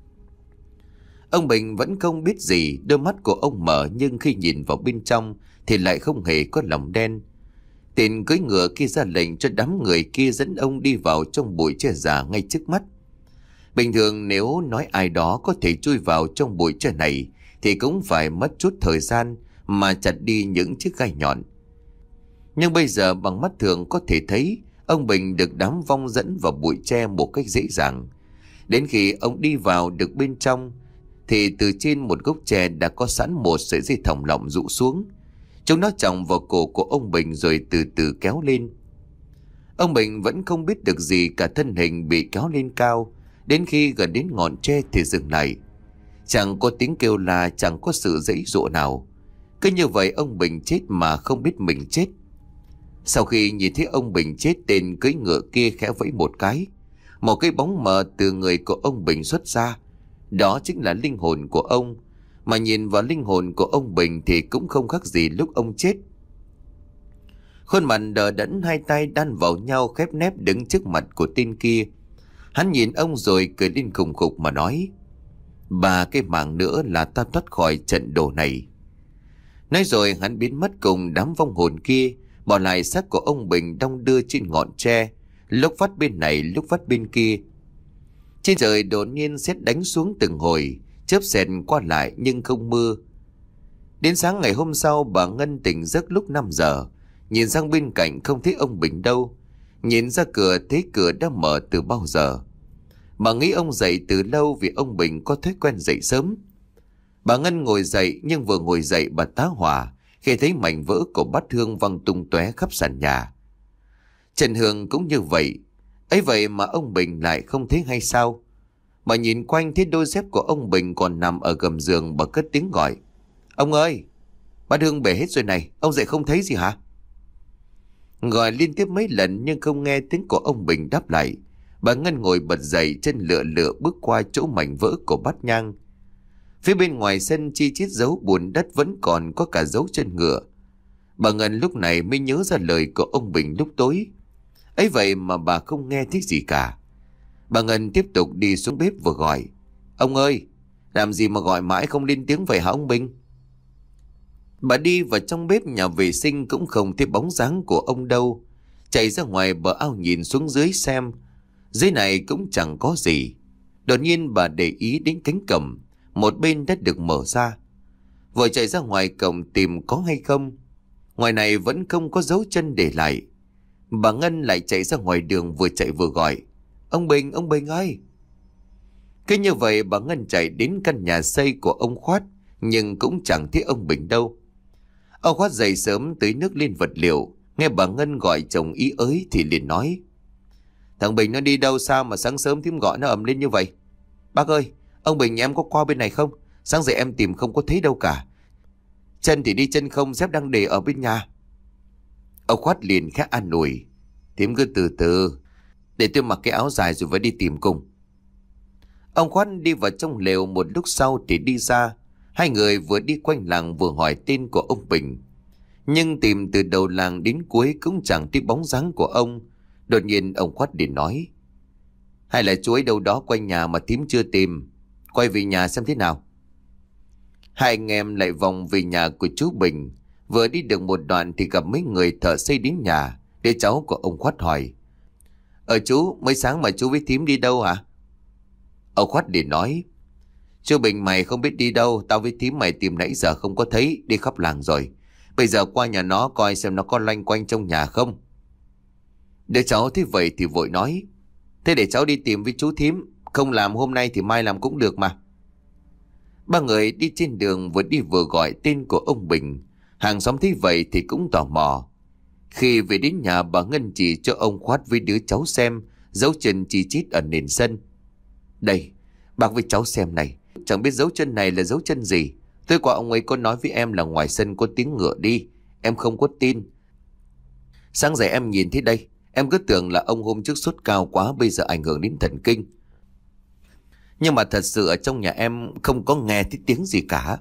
Ông Bình vẫn không biết gì, đôi mắt của ông mở nhưng khi nhìn vào bên trong thì lại không hề có lòng đen. Tên cưỡi ngựa kia ra lệnh cho đám người kia dẫn ông đi vào trong bụi tre già ngay trước mắt. Bình thường nếu nói ai đó có thể chui vào trong bụi tre này thì cũng phải mất chút thời gian mà chặt đi những chiếc gai nhọn. Nhưng bây giờ bằng mắt thường có thể thấy ông Bình được đám vong dẫn vào bụi tre một cách dễ dàng. Đến khi ông đi vào được bên trong thì từ trên một gốc tre đã có sẵn một sợi dây thòng lọng rụ xuống. Chúng nó chồng vào cổ của ông Bình rồi từ từ kéo lên. Ông Bình vẫn không biết được gì, cả thân hình bị kéo lên cao. Đến khi gần đến ngọn tre thì dừng lại. Chẳng có tiếng kêu la, chẳng có sự giãy giụa nào. Cứ như vậy ông Bình chết mà không biết mình chết. Sau khi nhìn thấy ông Bình chết, tên cưỡi ngựa kia khẽ vẫy một cái. Một cái bóng mờ từ người của ông Bình xuất ra. Đó chính là linh hồn của ông. Mà nhìn vào linh hồn của ông Bình thì cũng không khác gì lúc ông chết. Khuôn mặt đờ đẫn, hai tay đan vào nhau khép nép đứng trước mặt của tên kia. Hắn nhìn ông rồi cười lên khùng khục mà nói: Ba cái mảng nữa là ta thoát khỏi trận đồ này. Nói rồi hắn biến mất cùng đám vong hồn kia, bỏ lại xác của ông Bình đong đưa trên ngọn tre, lúc vắt bên này lúc vắt bên kia. Trên trời đột nhiên sét đánh xuống từng hồi, chớp sẹt qua lại nhưng không mưa. Đến sáng ngày hôm sau, bà Ngân tỉnh giấc lúc năm giờ, nhìn sang bên cạnh không thấy ông Bình đâu. Nhìn ra cửa thấy cửa đã mở từ bao giờ. Bà nghĩ ông dậy từ lâu vì ông Bình có thói quen dậy sớm. Bà Ngân ngồi dậy, nhưng vừa ngồi dậy bà tá hỏa khi thấy mảnh vỡ của bát hương văng tung tóe khắp sàn nhà. Trần Hương cũng như vậy. Ấy vậy mà ông Bình lại không thấy hay sao? Bà nhìn quanh thấy đôi dép của ông Bình còn nằm ở gầm giường, bà cất tiếng gọi: "Ông ơi, bát hương bể hết rồi này, ông dậy không thấy gì hả?" Gọi liên tiếp mấy lần nhưng không nghe tiếng của ông Bình đáp lại. Bà Ngân ngồi bật dậy, chân lựa lựa bước qua chỗ mảnh vỡ của bát nhang. Phía bên ngoài sân chi chít dấu bùn đất vẫn còn có cả dấu chân ngựa. Bà Ngân lúc này mới nhớ ra lời của ông Bình lúc tối. Ấy vậy mà bà không nghe thấy gì cả. Bà Ngân tiếp tục đi xuống bếp vừa gọi: "Ông ơi, làm gì mà gọi mãi không lên tiếng vậy hả ông Bình?" Bà đi vào trong bếp nhà vệ sinh cũng không thấy bóng dáng của ông đâu. Chạy ra ngoài bờ ao nhìn xuống dưới xem. Dưới này cũng chẳng có gì. Đột nhiên bà để ý đến cánh cổng, một bên đã được mở ra. Vội chạy ra ngoài cổng tìm có hay không. Ngoài này vẫn không có dấu chân để lại. Bà Ngân lại chạy ra ngoài đường, vừa chạy vừa gọi: "Ông Bình, ông Bình ơi!" Cứ như vậy bà Ngân chạy đến căn nhà xây của ông Khoát, nhưng cũng chẳng thấy ông Bình đâu. Ông Khoát dậy sớm tưới nước lên vật liệu, nghe bà Ngân gọi chồng ý ới thì liền nói: "Thằng Bình nó đi đâu sao mà sáng sớm thím gọi nó ầm lên như vậy?" "Bác ơi, ông Bình nhà em có qua bên này không? Sáng dậy em tìm không có thấy đâu cả. Chân thì đi chân không, dép đang để ở bên nhà." Ông Khoát liền khẽ an ủi: "Thím cứ từ từ, để tôi mặc cái áo dài rồi phải đi tìm cùng." Ông Khoát đi vào trong lều, một lúc sau thì đi ra. Hai người vừa đi quanh làng vừa hỏi tên của ông Bình. Nhưng tìm từ đầu làng đến cuối cũng chẳng thấy bóng dáng của ông. Đột nhiên ông Khoát liền nói: "Hay là chú ấy đâu đó quanh nhà mà thím chưa tìm, quay về nhà xem thế nào." Hai anh em lại vòng về nhà của chú Bình. Vừa đi được một đoạn thì gặp mấy người thợ xây đến nhà. Đứa cháu của ông Khoát hỏi: "Ờ chú, mới sáng mà chú với thím đi đâu hả?" Ông Khoát liền nói: "Chú Bình mày không biết đi đâu, tao với thím mày tìm nãy giờ không có thấy, đi khắp làng rồi. Bây giờ qua nhà nó coi xem nó có loanh quanh trong nhà không." Đứa cháu thấy vậy thì vội nói: "Thế để cháu đi tìm với chú thím, không làm hôm nay thì mai làm cũng được mà." Ba người đi trên đường vừa đi vừa gọi tên của ông Bình. Hàng xóm thấy vậy thì cũng tò mò. Khi về đến nhà, bà Ngân chỉ cho ông Khoát với đứa cháu xem dấu chân chi chít ở nền sân. "Đây, bác với cháu xem này, chẳng biết dấu chân này là dấu chân gì. Tối qua ông ấy có nói với em là ngoài sân có tiếng ngựa đi, em không có tin. Sáng dậy em nhìn thấy đây, em cứ tưởng là ông hôm trước sốt cao quá, bây giờ ảnh hưởng đến thần kinh. Nhưng mà thật sự ở trong nhà em không có nghe thấy tiếng gì cả."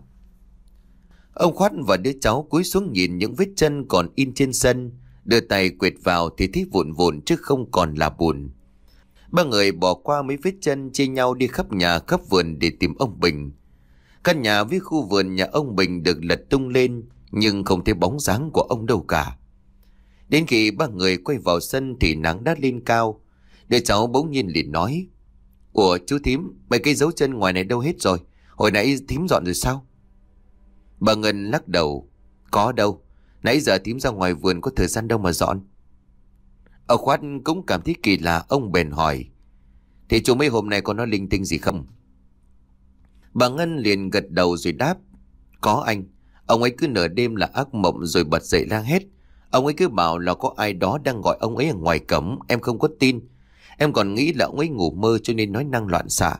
Ông Khoát và đứa cháu cúi xuống nhìn những vết chân còn in trên sân, đưa tay quệt vào thì thấy vụn vụn chứ không còn là bùn. Ba người bỏ qua mấy vết chân, chia nhau đi khắp nhà khắp vườn để tìm ông Bình. Căn nhà với khu vườn nhà ông Bình được lật tung lên, nhưng không thấy bóng dáng của ông đâu cả. Đến khi ba người quay vào sân thì nắng đã lên cao. Đứa cháu bỗng nhiên liền nói: "Ủa chú thím, mấy cây dấu chân ngoài này đâu hết rồi? Hồi nãy thím dọn rồi sao?" Bà Ngân lắc đầu: "Có đâu, nãy giờ thím ra ngoài vườn có thời gian đâu mà dọn." Ông Khoát cũng cảm thấy kỳ lạ, ông bèn hỏi: "Thì chú mấy hôm nay có nói linh tinh gì không?" Bà Ngân liền gật đầu rồi đáp: "Có anh, ông ấy cứ nửa đêm là ác mộng rồi bật dậy la hét. Ông ấy cứ bảo là có ai đó đang gọi ông ấy ở ngoài cổng, em không có tin. Em còn nghĩ là ông ấy ngủ mơ cho nên nói năng loạn xạ."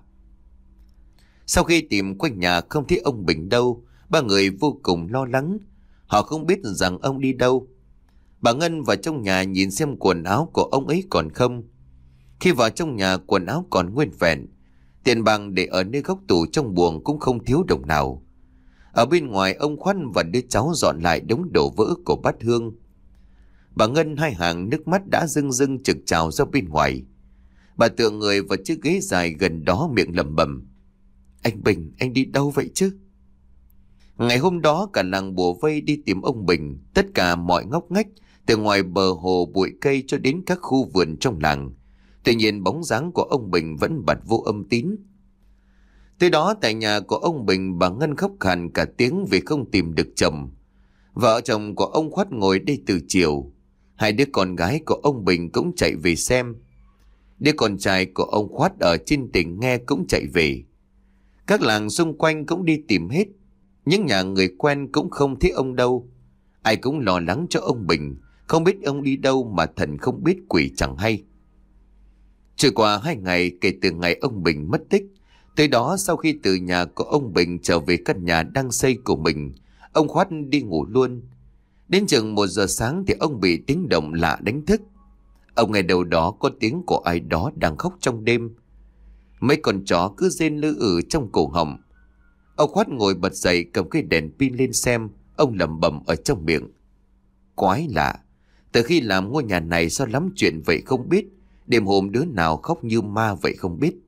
Sau khi tìm quanh nhà không thấy ông Bình đâu, ba người vô cùng lo lắng. Họ không biết rằng ông đi đâu. Bà Ngân vào trong nhà nhìn xem quần áo của ông ấy còn không. Khi vào trong nhà, quần áo còn nguyên vẹn. Tiền bạc để ở nơi góc tủ trong buồng cũng không thiếu đồng nào. Ở bên ngoài, ông Khoan và đứa cháu dọn lại đống đổ vỡ của bát hương. Bà Ngân hai hàng nước mắt đã rưng rưng trực trào ra bên ngoài. Bà tựa người vào chiếc ghế dài gần đó, miệng lẩm bẩm: Anh Bình, anh đi đâu vậy chứ? Ngày hôm đó cả làng bùa vây đi tìm ông Bình. Tất cả mọi ngóc ngách, từ ngoài bờ hồ bụi cây cho đến các khu vườn trong làng. Tuy nhiên bóng dáng của ông Bình vẫn bặt vô âm tín. Tới đó tại nhà của ông Bình, bà Ngân khóc khàn cả tiếng vì không tìm được chồng. Vợ chồng của ông Khoát ngồi đây từ chiều. Hai đứa con gái của ông Bình cũng chạy về xem. Đứa con trai của ông Khoát ở trên tỉnh nghe cũng chạy về. Các làng xung quanh cũng đi tìm hết. Những nhà người quen cũng không thấy ông đâu. Ai cũng lo lắng cho ông Bình, không biết ông đi đâu mà thần không biết quỷ chẳng hay. Trôi qua hai ngày kể từ ngày ông Bình mất tích. Tới đó sau khi từ nhà của ông Bình trở về căn nhà đang xây của mình, ông Khoát đi ngủ luôn. Đến chừng một giờ sáng thì ông bị tiếng động lạ đánh thức. Ông nghe đâu đó có tiếng của ai đó đang khóc trong đêm. Mấy con chó cứ rên lư ử trong cổ họng. Ông Khoát ngồi bật dậy cầm cái đèn pin lên xem. Ông lẩm bẩm ở trong miệng: quái lạ, từ khi làm ngôi nhà này sao lắm chuyện vậy không biết. Đêm hôm đứa nào khóc như ma vậy không biết.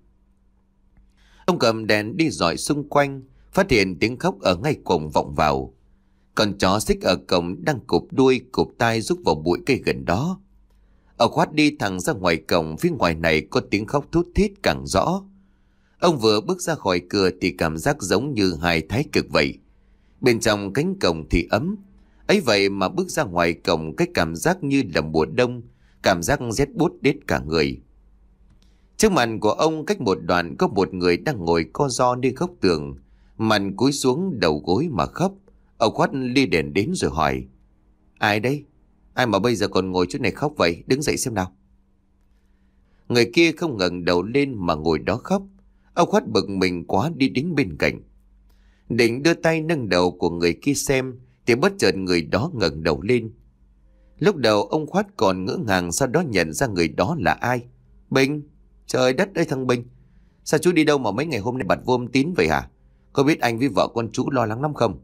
Ông cầm đèn đi dọi xung quanh, phát hiện tiếng khóc ở ngay cổng vọng vào. Con chó xích ở cổng đang cụp đuôi cụp tai rúc vào bụi cây gần đó. Ông Khoát đi thẳng ra ngoài cổng, phía ngoài này có tiếng khóc thút thít càng rõ. Ông vừa bước ra khỏi cửa thì cảm giác giống như hai thái cực vậy. Bên trong cánh cổng thì ấm, ấy vậy mà bước ra ngoài cổng cái cảm giác như là mùa đông, cảm giác rét buốt đết cả người. Trước mặt của ông cách một đoạn có một người đang ngồi co ro nơi góc tường, mặt cúi xuống đầu gối mà khóc. Ông Khoát ly đèn đến rồi hỏi: ai đây? Ai mà bây giờ còn ngồi chỗ này khóc vậy? Đứng dậy xem nào. Người kia không ngẩng đầu lên mà ngồi đó khóc. Ông Khoát bực mình quá đi đến bên cạnh, định đưa tay nâng đầu của người kia xem thì bất chợt người đó ngẩng đầu lên. Lúc đầu ông Khoát còn ngỡ ngàng, sau đó nhận ra người đó là ai. Bình, trời đất ơi thằng Bình, sao chú đi đâu mà mấy ngày hôm nay bặt vô âm tín vậy hả? Có biết anh với vợ con chú lo lắng lắm không?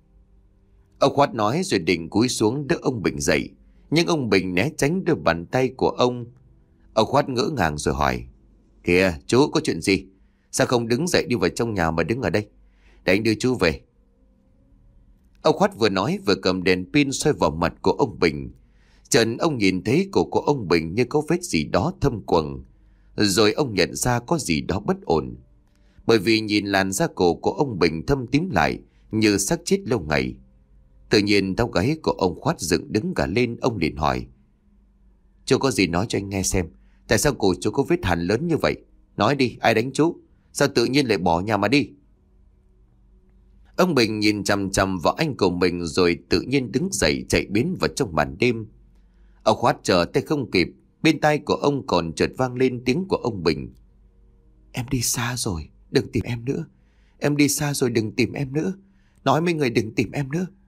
Ông Khoát nói rồi định cúi xuống đỡ ông Bình dậy, nhưng ông Bình né tránh đôi bàn tay của ông. Ông Khoát ngỡ ngàng rồi hỏi: kìa chú, có chuyện gì? Sao không đứng dậy đi vào trong nhà mà đứng ở đây? Để anh đưa chú về. Ông Khoát vừa nói vừa cầm đèn pin soi vào mặt của ông Bình. Chợt ông nhìn thấy cổ của ông Bình như có vết gì đó thâm quầng. Rồi ông nhận ra có gì đó bất ổn. Bởi vì nhìn làn da cổ của ông Bình thâm tím lại như xác chết lâu ngày. Tự nhiên tóc gáy của ông Khoát dựng đứng cả lên. Ông liền hỏi: chú có gì nói cho anh nghe xem. Tại sao cổ chú có vết hằn lớn như vậy? Nói đi, ai đánh chú? Sao tự nhiên lại bỏ nhà mà đi? Ông Bình nhìn chằm chằm vào anh của mình rồi tự nhiên đứng dậy chạy biến vào trong màn đêm. Ông Khoát chờ tay không kịp, bên tai của ông còn chợt vang lên tiếng của ông Bình: em đi xa rồi, đừng tìm em nữa. Em đi xa rồi, đừng tìm em nữa. Nói mấy người đừng tìm em nữa.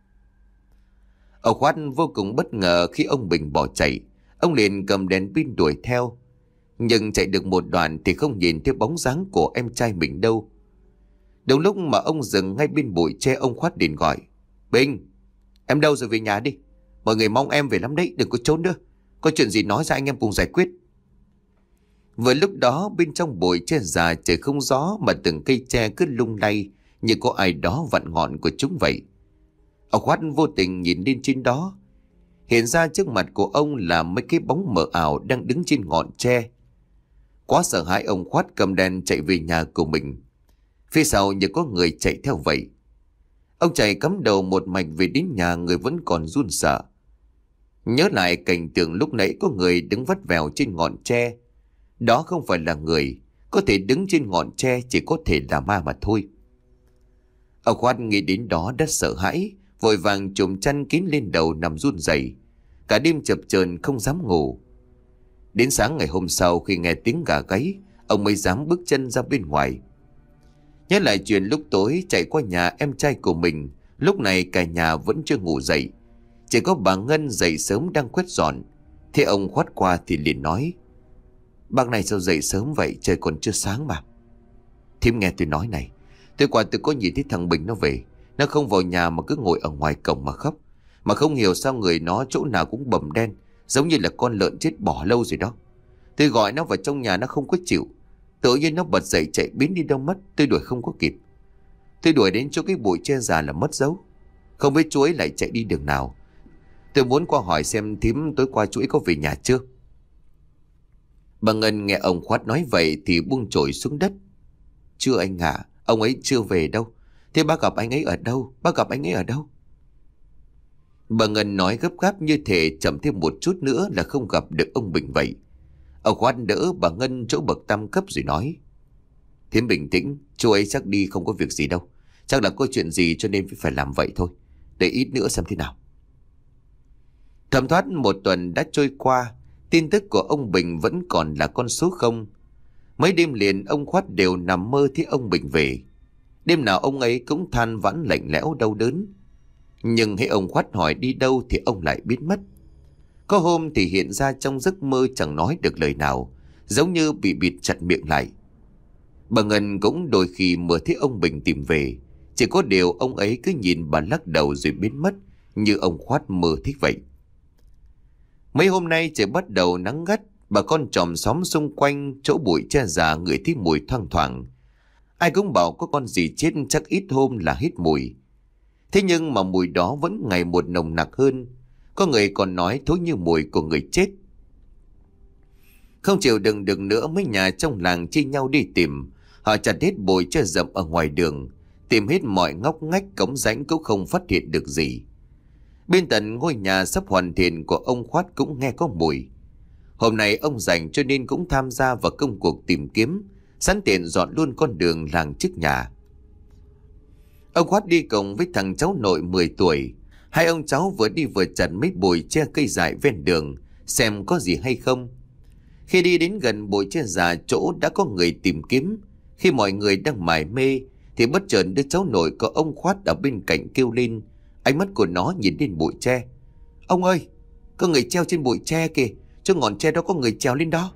Ông Khoát vô cùng bất ngờ khi ông Bình bỏ chạy. Ông liền cầm đèn pin đuổi theo. Nhưng chạy được một đoạn thì không nhìn thấy bóng dáng của em trai mình đâu. Đúng lúc mà ông dừng ngay bên bụi tre, ông Khoát liền gọi: Bình, em đâu rồi, về nhà đi. Mọi người mong em về lắm đấy, đừng có trốn nữa. Có chuyện gì nói ra anh em cùng giải quyết. Vừa lúc đó bên trong bụi tre già trời không gió mà từng cây tre cứ lung lay như có ai đó vặn ngọn của chúng vậy. Ông Khoát vô tình nhìn lên trên đó. Hiện ra trước mặt của ông là mấy cái bóng mờ ảo đang đứng trên ngọn tre. Quá sợ hãi, ông Khoát cầm đèn chạy về nhà của mình. Phía sau như có người chạy theo vậy. Ông chạy cắm đầu một mạch về đến nhà, người vẫn còn run sợ. Nhớ lại cảnh tượng lúc nãy có người đứng vắt vẻo trên ngọn tre. Đó không phải là người, có thể đứng trên ngọn tre chỉ có thể là ma mà thôi. Ông Khoát nghĩ đến đó đã sợ hãi, vội vàng chùm chăn kín lên đầu nằm run rẩy. Cả đêm chập chờn không dám ngủ. Đến sáng ngày hôm sau khi nghe tiếng gà gáy, ông mới dám bước chân ra bên ngoài. Nhớ lại chuyện lúc tối chạy qua nhà em trai của mình, lúc này cả nhà vẫn chưa ngủ dậy. Chỉ có bà Ngân dậy sớm đang quét dọn. Thế ông Khoát qua thì liền nói: Bác này sao dậy sớm vậy, trời còn chưa sáng mà. Thím nghe tôi nói này, tôi qua tôi có nhìn thấy thằng Bình nó về. Nó không vào nhà mà cứ ngồi ở ngoài cổng mà khóc. Mà không hiểu sao người nó chỗ nào cũng bầm đen, giống như là con lợn chết bỏ lâu rồi đó. Tôi gọi nó vào trong nhà nó không có chịu. Tự nhiên nó bật dậy chạy biến đi đâu mất. Tôi đuổi không có kịp. Tôi đuổi đến chỗ cái bụi tre già là mất dấu. Không biết chú ấy lại chạy đi đường nào. Tôi muốn qua hỏi xem thím tối qua chú ấy có về nhà chưa. Bà Ngân nghe ông Khoát nói vậy thì buông chổi xuống đất. Chưa anh ạ, à, ông ấy chưa về đâu. Thế bác gặp anh ấy ở đâu? Bác gặp anh ấy ở đâu? Bà Ngân nói gấp gáp như thể chậm thêm một chút nữa là không gặp được ông Bình vậy. Ông Khoát đỡ bà Ngân chỗ bậc tam cấp rồi nói. Thím bình tĩnh, chú ấy chắc đi không có việc gì đâu. Chắc là có chuyện gì cho nên phải làm vậy thôi. Để ít nữa xem thế nào. Thấm thoát một tuần đã trôi qua. Tin tức của ông Bình vẫn còn là con số không. Mấy đêm liền ông Khoát đều nằm mơ thấy ông Bình về. Đêm nào ông ấy cũng than vãn lạnh lẽo đau đớn. Nhưng hễ ông Khoát hỏi đi đâu thì ông lại biến mất. Có hôm thì hiện ra trong giấc mơ chẳng nói được lời nào, giống như bị bịt chặt miệng lại. Bà Ngân cũng đôi khi mơ thấy ông Bình tìm về. Chỉ có điều ông ấy cứ nhìn bà lắc đầu rồi biến mất, như ông Khoát mơ thích vậy. Mấy hôm nay trời bắt đầu nắng gắt. Bà con chòm xóm xung quanh chỗ bụi tre già ngửi thấy mùi thoang thoảng. Ai cũng bảo có con gì chết chắc ít hôm là hết mùi. Thế nhưng mà mùi đó vẫn ngày một nồng nặc hơn. Có người còn nói thối như mùi của người chết. Không chịu đựng được nữa, mấy nhà trong làng chia nhau đi tìm. Họ chặt hết bụi tre rậm ở ngoài đường, tìm hết mọi ngóc ngách cống rãnh cũng không phát hiện được gì. Bên tận ngôi nhà sắp hoàn thiện của ông Khoát cũng nghe có mùi. Hôm nay ông rảnh cho nên cũng tham gia vào công cuộc tìm kiếm, sẵn tiện dọn luôn con đường làng trước nhà. Ông Khoát đi cùng với thằng cháu nội mười tuổi. Hai ông cháu vừa đi vừa chặt mấy bụi tre cây dại ven đường, xem có gì hay không. Khi đi đến gần bụi tre già chỗ đã có người tìm kiếm, khi mọi người đang mải mê thì bất chợt đứa cháu nội của ông Khoát ở bên cạnh kêu lên. Ánh mắt của nó nhìn đến bụi tre. Ông ơi, có người treo trên bụi tre kìa, chỗ ngọn tre đó có người trèo lên đó.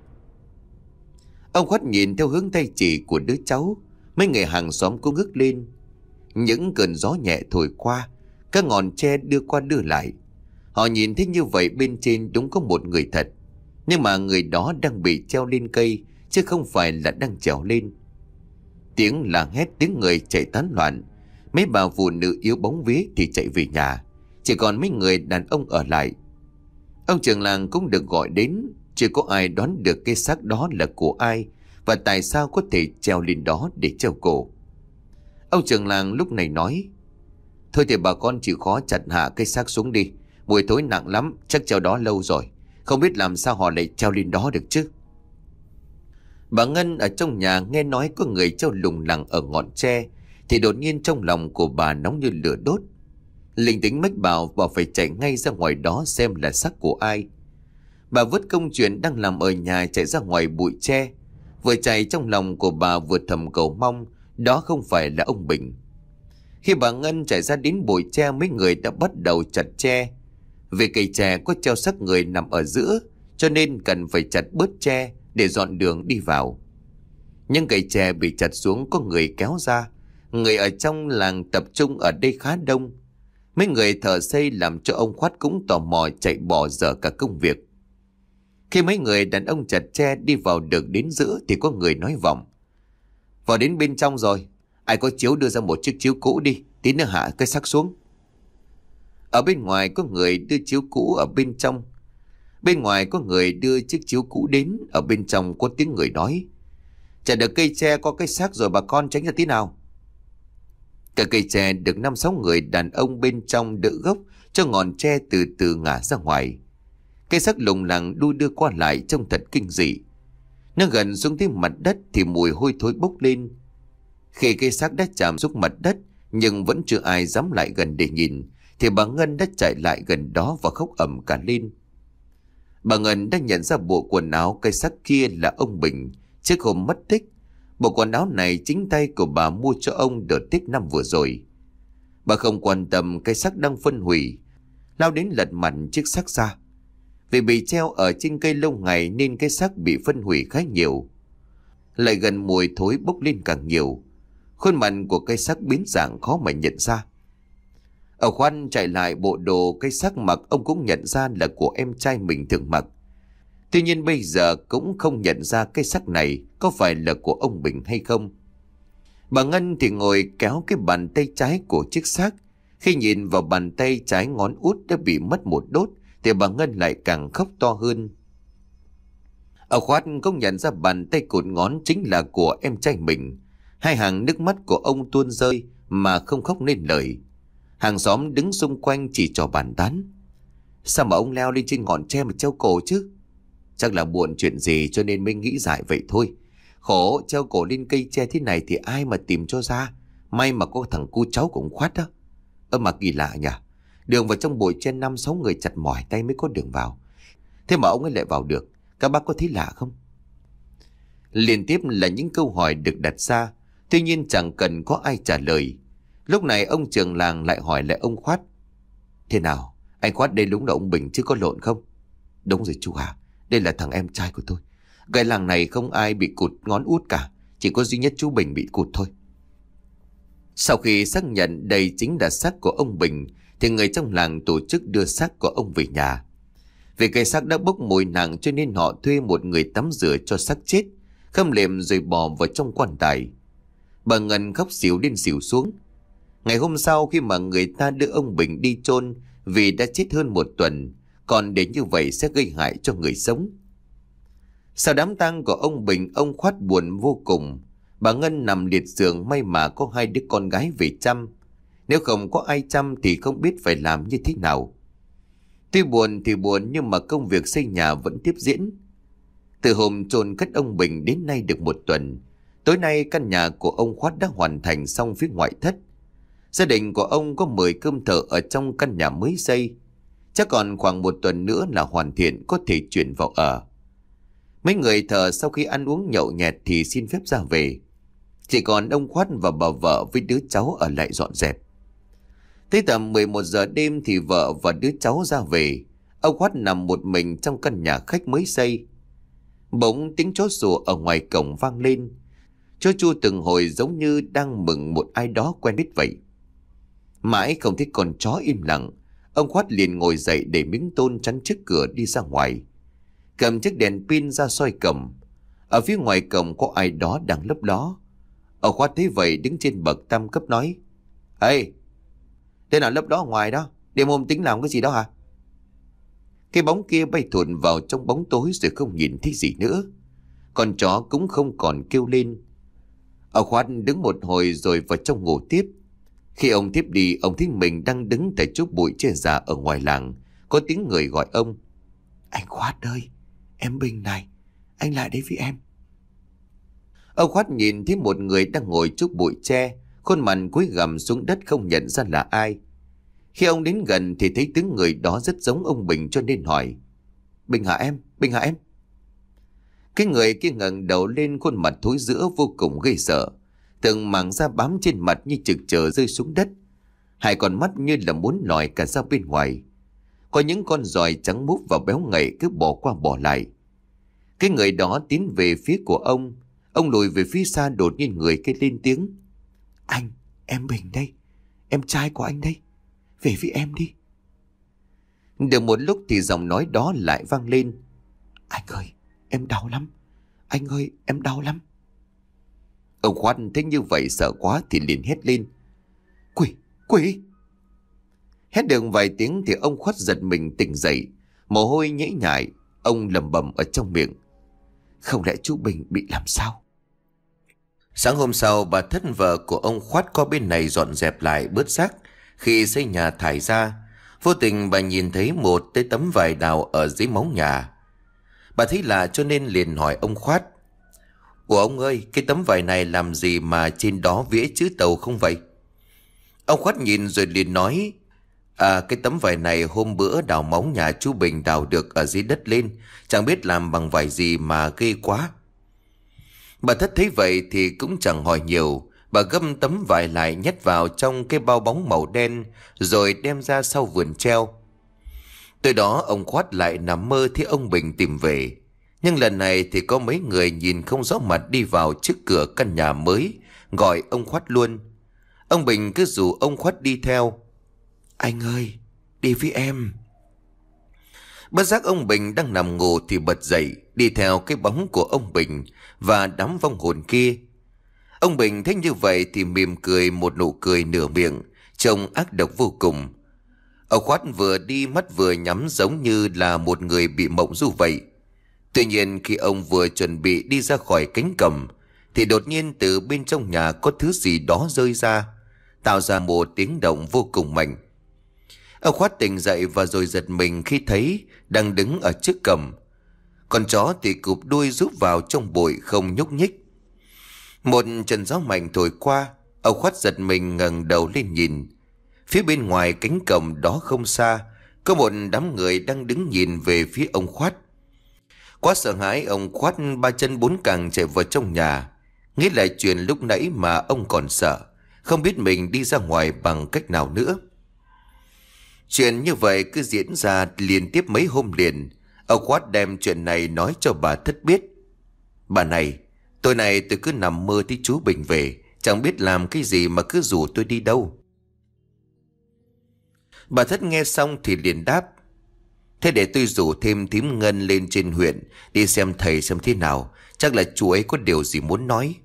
Ông Khoát nhìn theo hướng tay chỉ của đứa cháu. Mấy người hàng xóm cũng ngước lên. Những cơn gió nhẹ thổi qua, các ngọn tre đưa qua đưa lại. Họ nhìn thấy như vậy bên trên đúng có một người thật. Nhưng mà người đó đang bị treo lên cây, chứ không phải là đang trèo lên. Tiếng la hét, tiếng người chạy tán loạn. Mấy bà phụ nữ yếu bóng vía thì chạy về nhà, chỉ còn mấy người đàn ông ở lại. Ông trưởng làng cũng được gọi đến. Chưa có ai đoán được cái xác đó là của ai, và tại sao có thể treo lên đó để treo cổ. Ông trưởng làng lúc này nói. Thôi thì bà con chịu khó chặt hạ cái xác xuống đi. Mùi thối nặng lắm, chắc treo đó lâu rồi. Không biết làm sao họ lại treo lên đó được chứ. Bà Ngân ở trong nhà nghe nói có người treo lủng lẳng ở ngọn tre thì đột nhiên trong lòng của bà nóng như lửa đốt. Linh tính mách bảo bà phải chạy ngay ra ngoài đó xem là xác của ai. Bà vứt công chuyện đang làm ở nhà chạy ra ngoài bụi tre. Vừa chạy trong lòng của bà vừa thầm cầu mong đó không phải là ông Bình. Khi bà Ngân chạy ra đến bụi tre, mấy người đã bắt đầu chặt tre. Vì cây tre có treo xác người nằm ở giữa, cho nên cần phải chặt bớt tre để dọn đường đi vào. Nhưng cây tre bị chặt xuống có người kéo ra. Người ở trong làng tập trung ở đây khá đông. Mấy người thợ xây làm cho ông Khoát cũng tò mò chạy bỏ dở cả công việc. Khi mấy người đàn ông chặt tre đi vào được đến giữa thì có người nói vọng. Vào đến bên trong rồi, ai có chiếu đưa ra một chiếc chiếu cũ đi, tí nữa hạ cái xác xuống. Ở bên ngoài có người đưa chiếu cũ ở bên trong. Bên ngoài có người đưa chiếc chiếu cũ đến, ở bên trong có tiếng người nói. Chặt được cây tre có cái xác rồi bà con tránh ra tí nào. Cả cây tre được năm sáu người đàn ông bên trong đỡ gốc cho ngọn tre từ từ ngả ra ngoài. Cây xác lủng lẳng đu đưa qua lại trông thật kinh dị. Nó gần xuống tới mặt đất thì mùi hôi thối bốc lên. Khi cây xác đã chạm xuống mặt đất nhưng vẫn chưa ai dám lại gần để nhìn, thì bà Ngân đã chạy lại gần đó và khóc ầm cả lên. Bà Ngân đã nhận ra bộ quần áo cây xác kia là ông Bình trước hôm mất tích. Bộ quần áo này chính tay của bà mua cho ông đợt Tết năm vừa rồi. Bà không quan tâm cây xác đang phân hủy, lao đến lật mặt chiếc xác ra. Vì bị treo ở trên cây lâu ngày nên cái xác bị phân hủy khá nhiều. Lại gần mùi thối bốc lên càng nhiều. Khuôn mặt của cây xác biến dạng khó mà nhận ra. Ở khoan chạy lại bộ đồ cây xác mặc ông cũng nhận ra là của em trai mình thường mặc. Tuy nhiên bây giờ cũng không nhận ra cây xác này có phải là của ông Bình hay không. Bà Ngân thì ngồi kéo cái bàn tay trái của chiếc xác. Khi nhìn vào bàn tay trái ngón út đã bị mất một đốt thì bà Ngân lại càng khóc to hơn. Ông Khoát cũng nhận ra bàn tay cụt ngón chính là của em trai mình. Hai hàng nước mắt của ông tuôn rơi mà không khóc nên lời. Hàng xóm đứng xung quanh chỉ trò bàn tán. Sao mà ông leo lên trên ngọn tre mà treo cổ chứ? Chắc là buồn chuyện gì cho nên mới nghĩ dại vậy thôi. Khổ, treo cổ lên cây tre thế này thì ai mà tìm cho ra. May mà có thằng cu cháu của ông Khoát đó. Ơ mà kỳ lạ nhỉ. Đường vào trong bụi tre năm sáu người chặt mỏi tay mới có đường vào. Thế mà ông ấy lại vào được. Các bác có thấy lạ không? Liên tiếp là những câu hỏi được đặt ra. Tuy nhiên chẳng cần có ai trả lời. Lúc này ông trưởng làng lại hỏi lại ông Khoát. Thế nào? Anh Khoát đây đúng là ông Bình chứ có lộn không? Đúng rồi chú à. Đây là thằng em trai của tôi. Cái làng này không ai bị cụt ngón út cả. Chỉ có duy nhất chú Bình bị cụt thôi. Sau khi xác nhận đây chính là xác của ông Bình thì người trong làng tổ chức đưa xác của ông về nhà. Vì cái xác đã bốc mùi nặng cho nên họ thuê một người tắm rửa cho xác chết, khâm liệm rồi bỏ vào trong quan tài. Bà Ngân khóc xỉu lên xỉu xuống. Ngày hôm sau khi mà người ta đưa ông Bình đi chôn vì đã chết hơn một tuần, còn để như vậy sẽ gây hại cho người sống. Sau đám tang của ông Bình, ông Khoát buồn vô cùng. Bà Ngân nằm liệt giường, may mà có hai đứa con gái về chăm. Nếu không có ai chăm thì không biết phải làm như thế nào. Tuy buồn thì buồn nhưng mà công việc xây nhà vẫn tiếp diễn. Từ hôm chôn cất ông Bình đến nay được một tuần. Tối nay căn nhà của ông Khoát đã hoàn thành xong phía ngoại thất. Gia đình của ông có mười cơm thợ ở trong căn nhà mới xây. Chắc còn khoảng một tuần nữa là hoàn thiện, có thể chuyển vào ở. Mấy người thợ sau khi ăn uống nhậu nhẹt thì xin phép ra về. Chỉ còn ông Khoát và bà vợ với đứa cháu ở lại dọn dẹp. Tới tầm mười một giờ đêm thì vợ và đứa cháu ra về. Ông Khoát nằm một mình trong căn nhà khách mới xây. Bỗng tiếng chó sủa ở ngoài cổng vang lên. Chó chu từng hồi giống như đang mừng một ai đó quen biết vậy. Mãi không thấy con chó im lặng, ông Khoát liền ngồi dậy để miếng tôn chắn trước cửa đi ra ngoài. Cầm chiếc đèn pin ra soi cổng. Ở phía ngoài cổng có ai đó đang lấp ló. Ông Khoát thấy vậy đứng trên bậc tam cấp nói: Ê, thế nào lấp đó ngoài đó? Đêm hôm tính làm cái gì đó hả? Cái bóng kia bay thụt vào trong bóng tối rồi không nhìn thấy gì nữa. Con chó cũng không còn kêu lên. Ông Khoát đứng một hồi rồi vào trong ngủ tiếp. Khi ông tiếp đi, ông thấy mình đang đứng tại chỗ bụi tre già ở ngoài làng. Có tiếng người gọi ông: Anh Khoát ơi, em Bình này, anh lại đây với em. Ông Khoát nhìn thấy một người đang ngồi trước bụi tre, khuôn mặt cúi gằm xuống đất không nhận ra là ai. Khi ông đến gần thì thấy tiếng người đó rất giống ông Bình cho nên hỏi: Bình hả em? Bình hả em? Cái người kia ngẩng đầu lên, khuôn mặt thối rữa vô cùng gây sợ. Từng mảng da bám trên mặt như trực chờ rơi xuống đất. Hai con mắt như là muốn lòi cả ra bên ngoài. Có những con giòi trắng múp và béo ngậy cứ bỏ qua bỏ lại. Cái người đó tiến về phía của ông. Ông lùi về phía xa, đột nhiên người kia lên tiếng: Anh, em Bình đây, em trai của anh đây, về với em đi. Được một lúc thì giọng nói đó lại vang lên: Anh ơi, em đau lắm. Anh ơi, em đau lắm. Ông Khoát thấy như vậy sợ quá thì liền hét lên: Quỷ, quỷ! Hét được vài tiếng thì ông Khoát giật mình tỉnh dậy, mồ hôi nhễ nhại. Ông lẩm bẩm ở trong miệng: Không lẽ chú Bình bị làm sao? Sáng hôm sau, bà Thất vợ của ông Khoát qua bên này dọn dẹp lại bớt rác khi xây nhà thải ra. Vô tình bà nhìn thấy một cái tấm vải đào ở dưới móng nhà. Bà thấy lạ cho nên liền hỏi ông Khoát: Ủa ông ơi, cái tấm vải này làm gì mà trên đó vẽ chữ Tàu không vậy? Ông Khoát nhìn rồi liền nói: À, cái tấm vải này hôm bữa đào móng nhà chú Bình đào được ở dưới đất lên, chẳng biết làm bằng vải gì mà ghê quá. Bà Thất thấy vậy thì cũng chẳng hỏi nhiều. Bà găm tấm vải lại nhét vào trong cái bao bóng màu đen rồi đem ra sau vườn treo. Từ đó ông Khoát lại nằm mơ thấy ông Bình tìm về. Nhưng lần này thì có mấy người nhìn không rõ mặt đi vào trước cửa căn nhà mới, gọi ông Khoát luôn. Ông Bình cứ rủ ông Khoát đi theo: Anh ơi, đi với em. Bất giác ông Bình đang nằm ngủ thì bật dậy, đi theo cái bóng của ông Bình và đám vong hồn kia. Ông Bình thấy như vậy thì mỉm cười một nụ cười nửa miệng, trông ác độc vô cùng. Ông Khoát vừa đi mắt vừa nhắm giống như là một người bị mộng du vậy. Tuy nhiên khi ông vừa chuẩn bị đi ra khỏi cánh cổng thì đột nhiên từ bên trong nhà có thứ gì đó rơi ra, tạo ra một tiếng động vô cùng mạnh. Ông Khoát tỉnh dậy và rồi giật mình khi thấy đang đứng ở trước cổng. Con chó thì cụp đuôi rút vào trong bụi không nhúc nhích. Một trận gió mạnh thổi qua, ông Khoát giật mình ngẩng đầu lên nhìn. Phía bên ngoài cánh cổng đó không xa, có một đám người đang đứng nhìn về phía ông Khoát. Quá sợ hãi, ông Khoát ba chân bốn cẳng chạy vào trong nhà, nghĩ lại chuyện lúc nãy mà ông còn sợ, không biết mình đi ra ngoài bằng cách nào nữa. Chuyện như vậy cứ diễn ra liên tiếp mấy hôm liền. Ông Khoát đem chuyện này nói cho bà Thất biết. Bà này, tối nay tôi cứ nằm mơ thấy chú Bình về, chẳng biết làm cái gì mà cứ rủ tôi đi đâu. Bà Thất nghe xong thì liền đáp: Thế để tôi rủ thêm thím Ngân lên trên huyện đi xem thầy xem thế nào, chắc là chú ấy có điều gì muốn nói.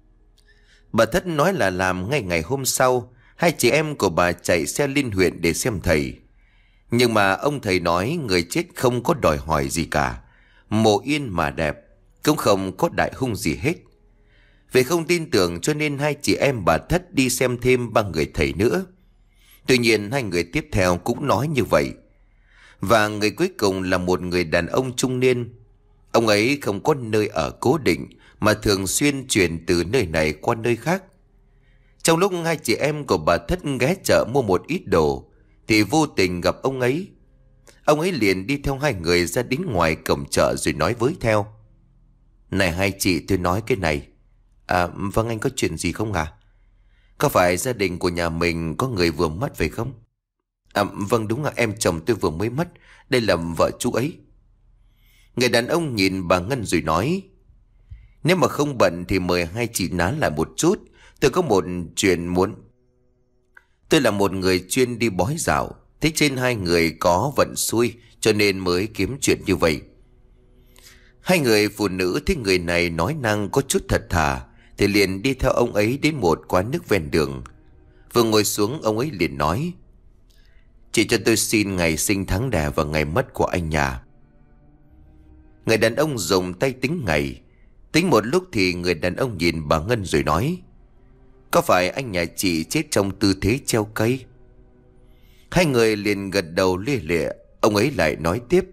Bà Thất nói là làm ngay ngày hôm sau, hai chị em của bà chạy xe lên huyện để xem thầy. Nhưng mà ông thầy nói người chết không có đòi hỏi gì cả, mộ yên mà đẹp, cũng không có đại hung gì hết. Vì không tin tưởng cho nên hai chị em bà Thất đi xem thêm ba người thầy nữa. Tuy nhiên hai người tiếp theo cũng nói như vậy. Và người cuối cùng là một người đàn ông trung niên. Ông ấy không có nơi ở cố định mà thường xuyên chuyển từ nơi này qua nơi khác. Trong lúc hai chị em của bà Thất ghé chợ mua một ít đồ thì vô tình gặp ông ấy. Ông ấy liền đi theo hai người ra đến ngoài cổng chợ rồi nói với theo: Này hai chị, tôi nói cái này. À vâng, anh có chuyện gì không à? Có phải gia đình của nhà mình có người vừa mất phải không? À vâng, đúng là em chồng tôi vừa mới mất. Đây là vợ chú ấy. Người đàn ông nhìn bà Ngân rồi nói: Nếu mà không bận thì mời hai chị nán lại một chút, tôi có một chuyện muốn. Tôi là một người chuyên đi bói dạo, thế trên hai người có vận xui cho nên mới kiếm chuyện như vậy. Hai người phụ nữ thấy người này nói năng có chút thật thà thì liền đi theo ông ấy đến một quán nước ven đường. Vừa ngồi xuống, ông ấy liền nói: Chị cho tôi xin ngày sinh tháng đẻ và ngày mất của anh nhà. Người đàn ông dùng tay tính ngày. Tính một lúc thì người đàn ông nhìn bà Ngân rồi nói: Có phải anh nhà chị chết trong tư thế treo cây? Hai người liền gật đầu lia lịa. Ông ấy lại nói tiếp: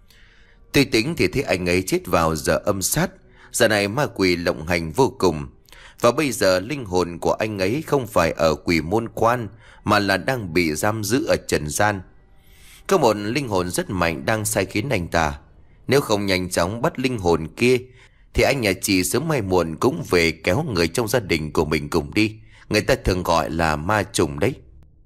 Tôi tính thì thấy anh ấy chết vào giờ âm sát. Giờ này ma quỷ lộng hành vô cùng. Và bây giờ linh hồn của anh ấy không phải ở quỷ môn quan mà là đang bị giam giữ ở trần gian. Có một linh hồn rất mạnh đang sai khiến anh ta. Nếu không nhanh chóng bắt linh hồn kia thì anh nhà chị sớm hay muộn cũng về kéo người trong gia đình của mình cùng đi. Người ta thường gọi là ma trùng đấy.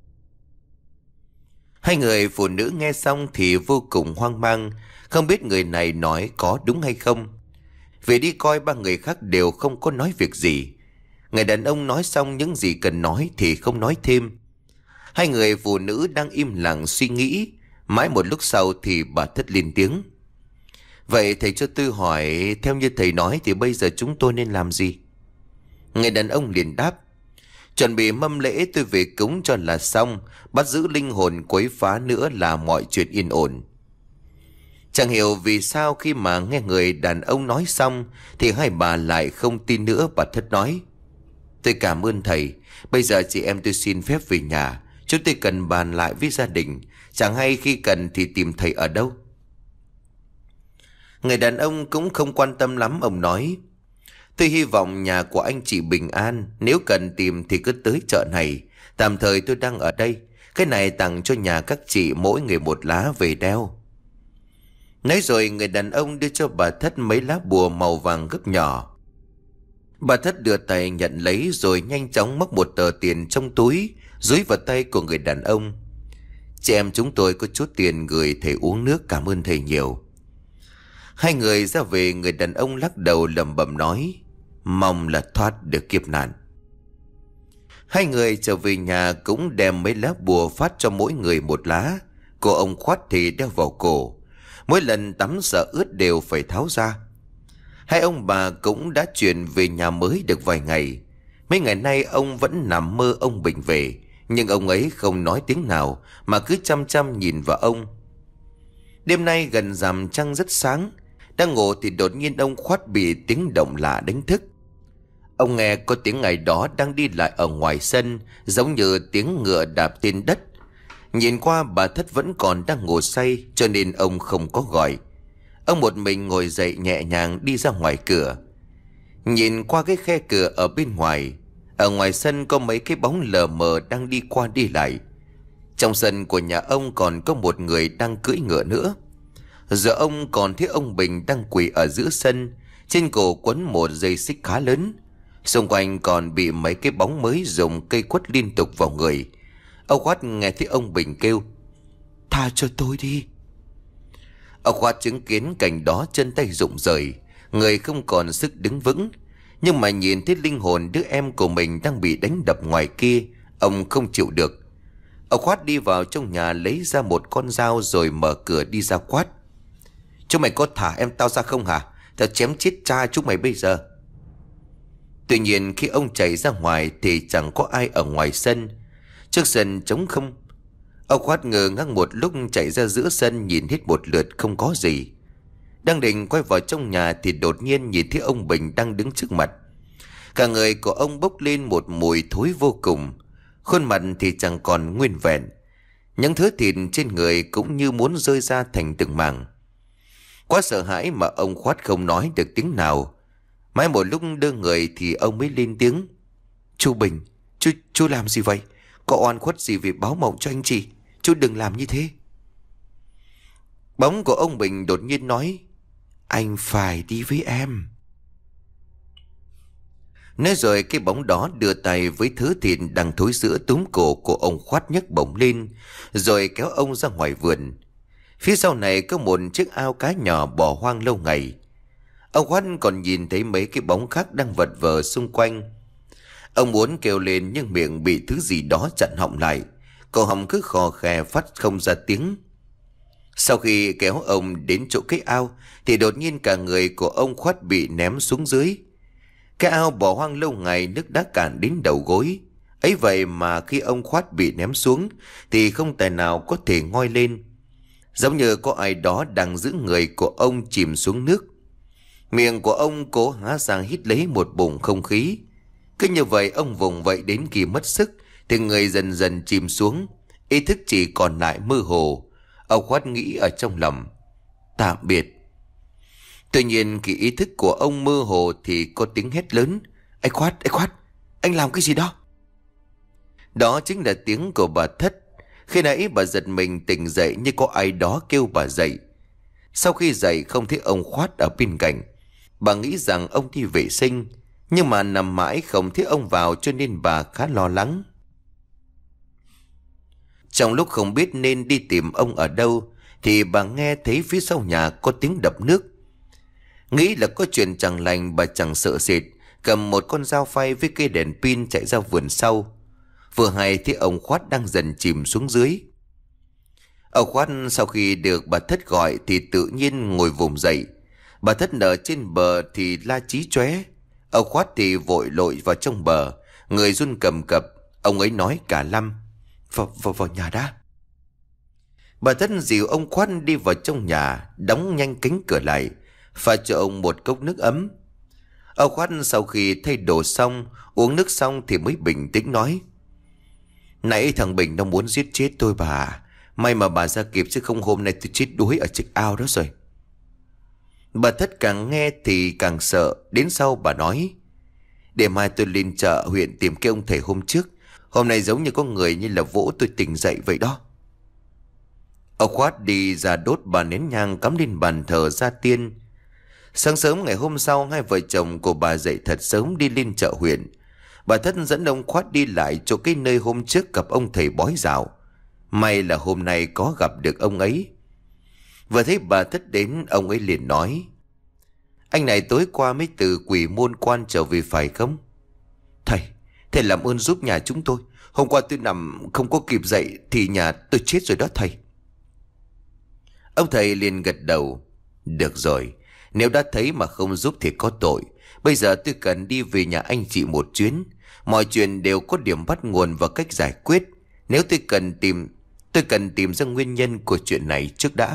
Hai người phụ nữ nghe xong thì vô cùng hoang mang, không biết người này nói có đúng hay không. Vì đi coi ba người khác đều không có nói việc gì. Người đàn ông nói xong những gì cần nói thì không nói thêm. Hai người phụ nữ đang im lặng suy nghĩ. Mãi một lúc sau thì bà Thất lên tiếng: Vậy thầy cho tôi hỏi, theo như thầy nói thì bây giờ chúng tôi nên làm gì? Người đàn ông liền đáp: Chuẩn bị mâm lễ tôi về cúng cho là xong. Bắt giữ linh hồn quấy phá nữa là mọi chuyện yên ổn. Chẳng hiểu vì sao khi mà nghe người đàn ông nói xong thì hai bà lại không tin nữa. Bà Thất nói: Tôi cảm ơn thầy. Bây giờ chị em tôi xin phép về nhà. Chúng tôi cần bàn lại với gia đình. Chẳng hay khi cần thì tìm thầy ở đâu. Người đàn ông cũng không quan tâm lắm. Ông nói: Tôi hy vọng nhà của anh chị bình an. Nếu cần tìm thì cứ tới chợ này. Tạm thời tôi đang ở đây. Cái này tặng cho nhà các chị mỗi người một lá về đeo. Nói rồi người đàn ông đưa cho bà Thất mấy lá bùa màu vàng gấp nhỏ. Bà Thất đưa tay nhận lấy rồi nhanh chóng móc một tờ tiền trong túi dúi vào tay của người đàn ông. Chị em chúng tôi có chút tiền gửi thầy uống nước, cảm ơn thầy nhiều. Hai người ra về, người đàn ông lắc đầu lẩm bẩm nói: Mong là thoát được kiếp nạn. Hai người trở về nhà cũng đem mấy lá bùa phát cho mỗi người một lá. Của ông Khoát thì đeo vào cổ. Mỗi lần tắm sợ ướt đều phải tháo ra. Hai ông bà cũng đã chuyển về nhà mới được vài ngày. Mấy ngày nay ông vẫn nằm mơ ông Bình về, nhưng ông ấy không nói tiếng nào mà cứ chăm chăm nhìn vào ông. Đêm nay gần rằm trăng rất sáng, đang ngủ thì đột nhiên ông Khoát bị tiếng động lạ đánh thức. Ông nghe có tiếng ai đó đang đi lại ở ngoài sân, giống như tiếng ngựa đạp trên đất. Nhìn qua bà Thất vẫn còn đang ngủ say, cho nên ông không có gọi. Ông một mình ngồi dậy nhẹ nhàng đi ra ngoài cửa. Nhìn qua cái khe cửa ở bên ngoài, ở ngoài sân có mấy cái bóng lờ mờ đang đi qua đi lại. Trong sân của nhà ông còn có một người đang cưỡi ngựa nữa. Giờ ông còn thấy ông Bình đang quỳ ở giữa sân, trên cổ quấn một dây xích khá lớn. Xung quanh còn bị mấy cái bóng mới dùng cây quất liên tục vào người. Ông Khoát nghe thấy ông Bình kêu: "Tha cho tôi đi." Ông Khoát chứng kiến cảnh đó chân tay rụng rời, người không còn sức đứng vững. Nhưng mà nhìn thấy linh hồn đứa em của mình đang bị đánh đập ngoài kia, ông không chịu được. Ông Khoát đi vào trong nhà lấy ra một con dao rồi mở cửa đi ra quát: "Chúng mày có thả em tao ra không hả? Tao chém chết cha chúng mày bây giờ." Tuy nhiên khi ông chạy ra ngoài thì chẳng có ai ở ngoài sân. Trước sân trống không. Ông Khoát ngờ ngác một lúc, chạy ra giữa sân nhìn hết một lượt không có gì. Đang định quay vào trong nhà thì đột nhiên nhìn thấy ông Bình đang đứng trước mặt. Cả người của ông bốc lên một mùi thối vô cùng. Khuôn mặt thì chẳng còn nguyên vẹn. Những thứ thịt trên người cũng như muốn rơi ra thành từng mảng. Quá sợ hãi mà ông Khoát không nói được tiếng nào. Mãi một lúc đưa người thì ông mới lên tiếng: "Chú Bình, chú, chú làm gì vậy? Có oan khuất gì vì báo mộng cho anh chị? Chú đừng làm như thế." Bóng của ông Bình đột nhiên nói: "Anh phải đi với em." Nói rồi cái bóng đó đưa tay với thứ thịt đang thối giữa túm cổ của ông Khoát nhấc bổng lên, rồi kéo ông ra ngoài vườn. Phía sau này có một chiếc ao cá nhỏ bỏ hoang lâu ngày. Ông Khoát còn nhìn thấy mấy cái bóng khác đang vật vờ xung quanh. Ông muốn kêu lên nhưng miệng bị thứ gì đó chặn họng lại. Cổ họng cứ khò khè phát không ra tiếng. Sau khi kéo ông đến chỗ cái ao thì đột nhiên cả người của ông Khoát bị ném xuống dưới. Cái ao bỏ hoang lâu ngày, nước đã cạn đến đầu gối. Ấy vậy mà khi ông Khoát bị ném xuống thì không tài nào có thể ngoi lên. Giống như có ai đó đang giữ người của ông chìm xuống nước. Miệng của ông cố há ra hít lấy một bụng không khí. Cứ như vậy ông vùng vẫy đến khi mất sức thì người dần dần chìm xuống. Ý thức chỉ còn lại mơ hồ. Ông Khoát nghĩ ở trong lòng: tạm biệt. Tuy nhiên khi ý thức của ông mơ hồ thì có tiếng hét lớn: "Anh Khoát, anh Khoát, anh làm cái gì đó?" Đó chính là tiếng của bà Thất. Khi nãy bà giật mình tỉnh dậy như có ai đó kêu bà dậy. Sau khi dậy không thấy ông Khoát ở bên cạnh, bà nghĩ rằng ông đi vệ sinh, nhưng mà nằm mãi không thấy ông vào cho nên bà khá lo lắng. Trong lúc không biết nên đi tìm ông ở đâu thì bà nghe thấy phía sau nhà có tiếng đập nước. Nghĩ là có chuyện chẳng lành, bà chẳng sợ sệt, cầm một con dao phay với cây đèn pin chạy ra vườn sau. Vừa hay thấy ông Khoát đang dần chìm xuống dưới. Ông Khoát sau khi được bà Thất gọi thì tự nhiên ngồi vùng dậy. Bà Thất nở trên bờ thì la chí chóe. Ông Khoát thì vội lội vào trong bờ, người run cầm cập. Ông ấy nói cả lăm: vào, vào, vào nhà đã." Bà Thất dìu ông Khoát đi vào trong nhà, đóng nhanh cánh cửa lại, pha cho ông một cốc nước ấm. Ông Khoát sau khi thay đồ xong, uống nước xong thì mới bình tĩnh nói: "Nãy thằng Bình nó muốn giết chết tôi bà. May mà bà ra kịp, chứ không hôm nay tôi chết đuối ở trực ao đó rồi." Bà Thất càng nghe thì càng sợ. Đến sau bà nói: "Để mai tôi lên chợ huyện tìm cái ông thầy hôm trước. Hôm nay giống như có người như là vỗ tôi tỉnh dậy vậy đó." Ông Khoát đi ra đốt bà nén nhang cắm lên bàn thờ gia tiên. Sáng sớm ngày hôm sau, hai vợ chồng của bà dậy thật sớm đi lên chợ huyện. Bà Thất dẫn ông Khoát đi lại chỗ cái nơi hôm trước gặp ông thầy bói dạo. May là hôm nay có gặp được ông ấy. Vừa thấy bà Thất đến, ông ấy liền nói: "Anh này tối qua mới từ Quỷ Môn Quan trở về phải không?" "Thầy, thầy làm ơn giúp nhà chúng tôi. Hôm qua tôi nằm không có kịp dậy thì nhà tôi chết rồi đó thầy." Ông thầy liền gật đầu. Được rồi, nếu đã thấy mà không giúp thì có tội. Bây giờ tôi cần đi về nhà anh chị một chuyến. Mọi chuyện đều có điểm bắt nguồn và cách giải quyết. Nếu tôi cần tìm Tôi cần tìm ra nguyên nhân của chuyện này trước đã.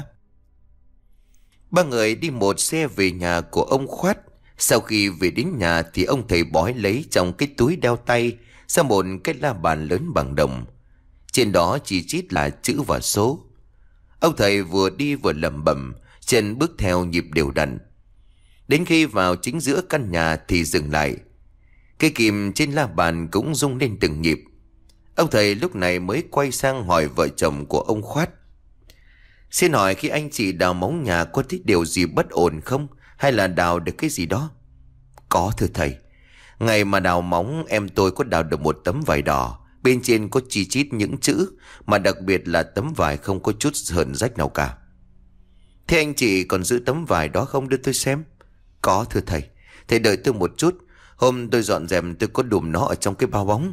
Ba người đi một xe về nhà của ông Khoát. Sau khi về đến nhà thì ông thầy bói lấy trong cái túi đeo tay ra một cái la bàn lớn bằng đồng. Trên đó chỉ chít là chữ và số. Ông thầy vừa đi vừa lẩm bẩm, chân bước theo nhịp đều đặn. Đến khi vào chính giữa căn nhà thì dừng lại. Cây kìm trên la bàn cũng rung lên từng nhịp. Ông thầy lúc này mới quay sang hỏi vợ chồng của ông Khoát. Xin hỏi khi anh chị đào móng nhà có thấy điều gì bất ổn không? Hay là đào được cái gì đó? Có thưa thầy. Ngày mà đào móng em tôi có đào được một tấm vải đỏ. Bên trên có chi chít những chữ, mà đặc biệt là tấm vải không có chút hởn rách nào cả. Thế anh chị còn giữ tấm vải đó không, đưa tôi xem? Có thưa thầy. Thầy đợi tôi một chút. Hôm tôi dọn dẹp tôi có đùm nó ở trong cái bao bóng.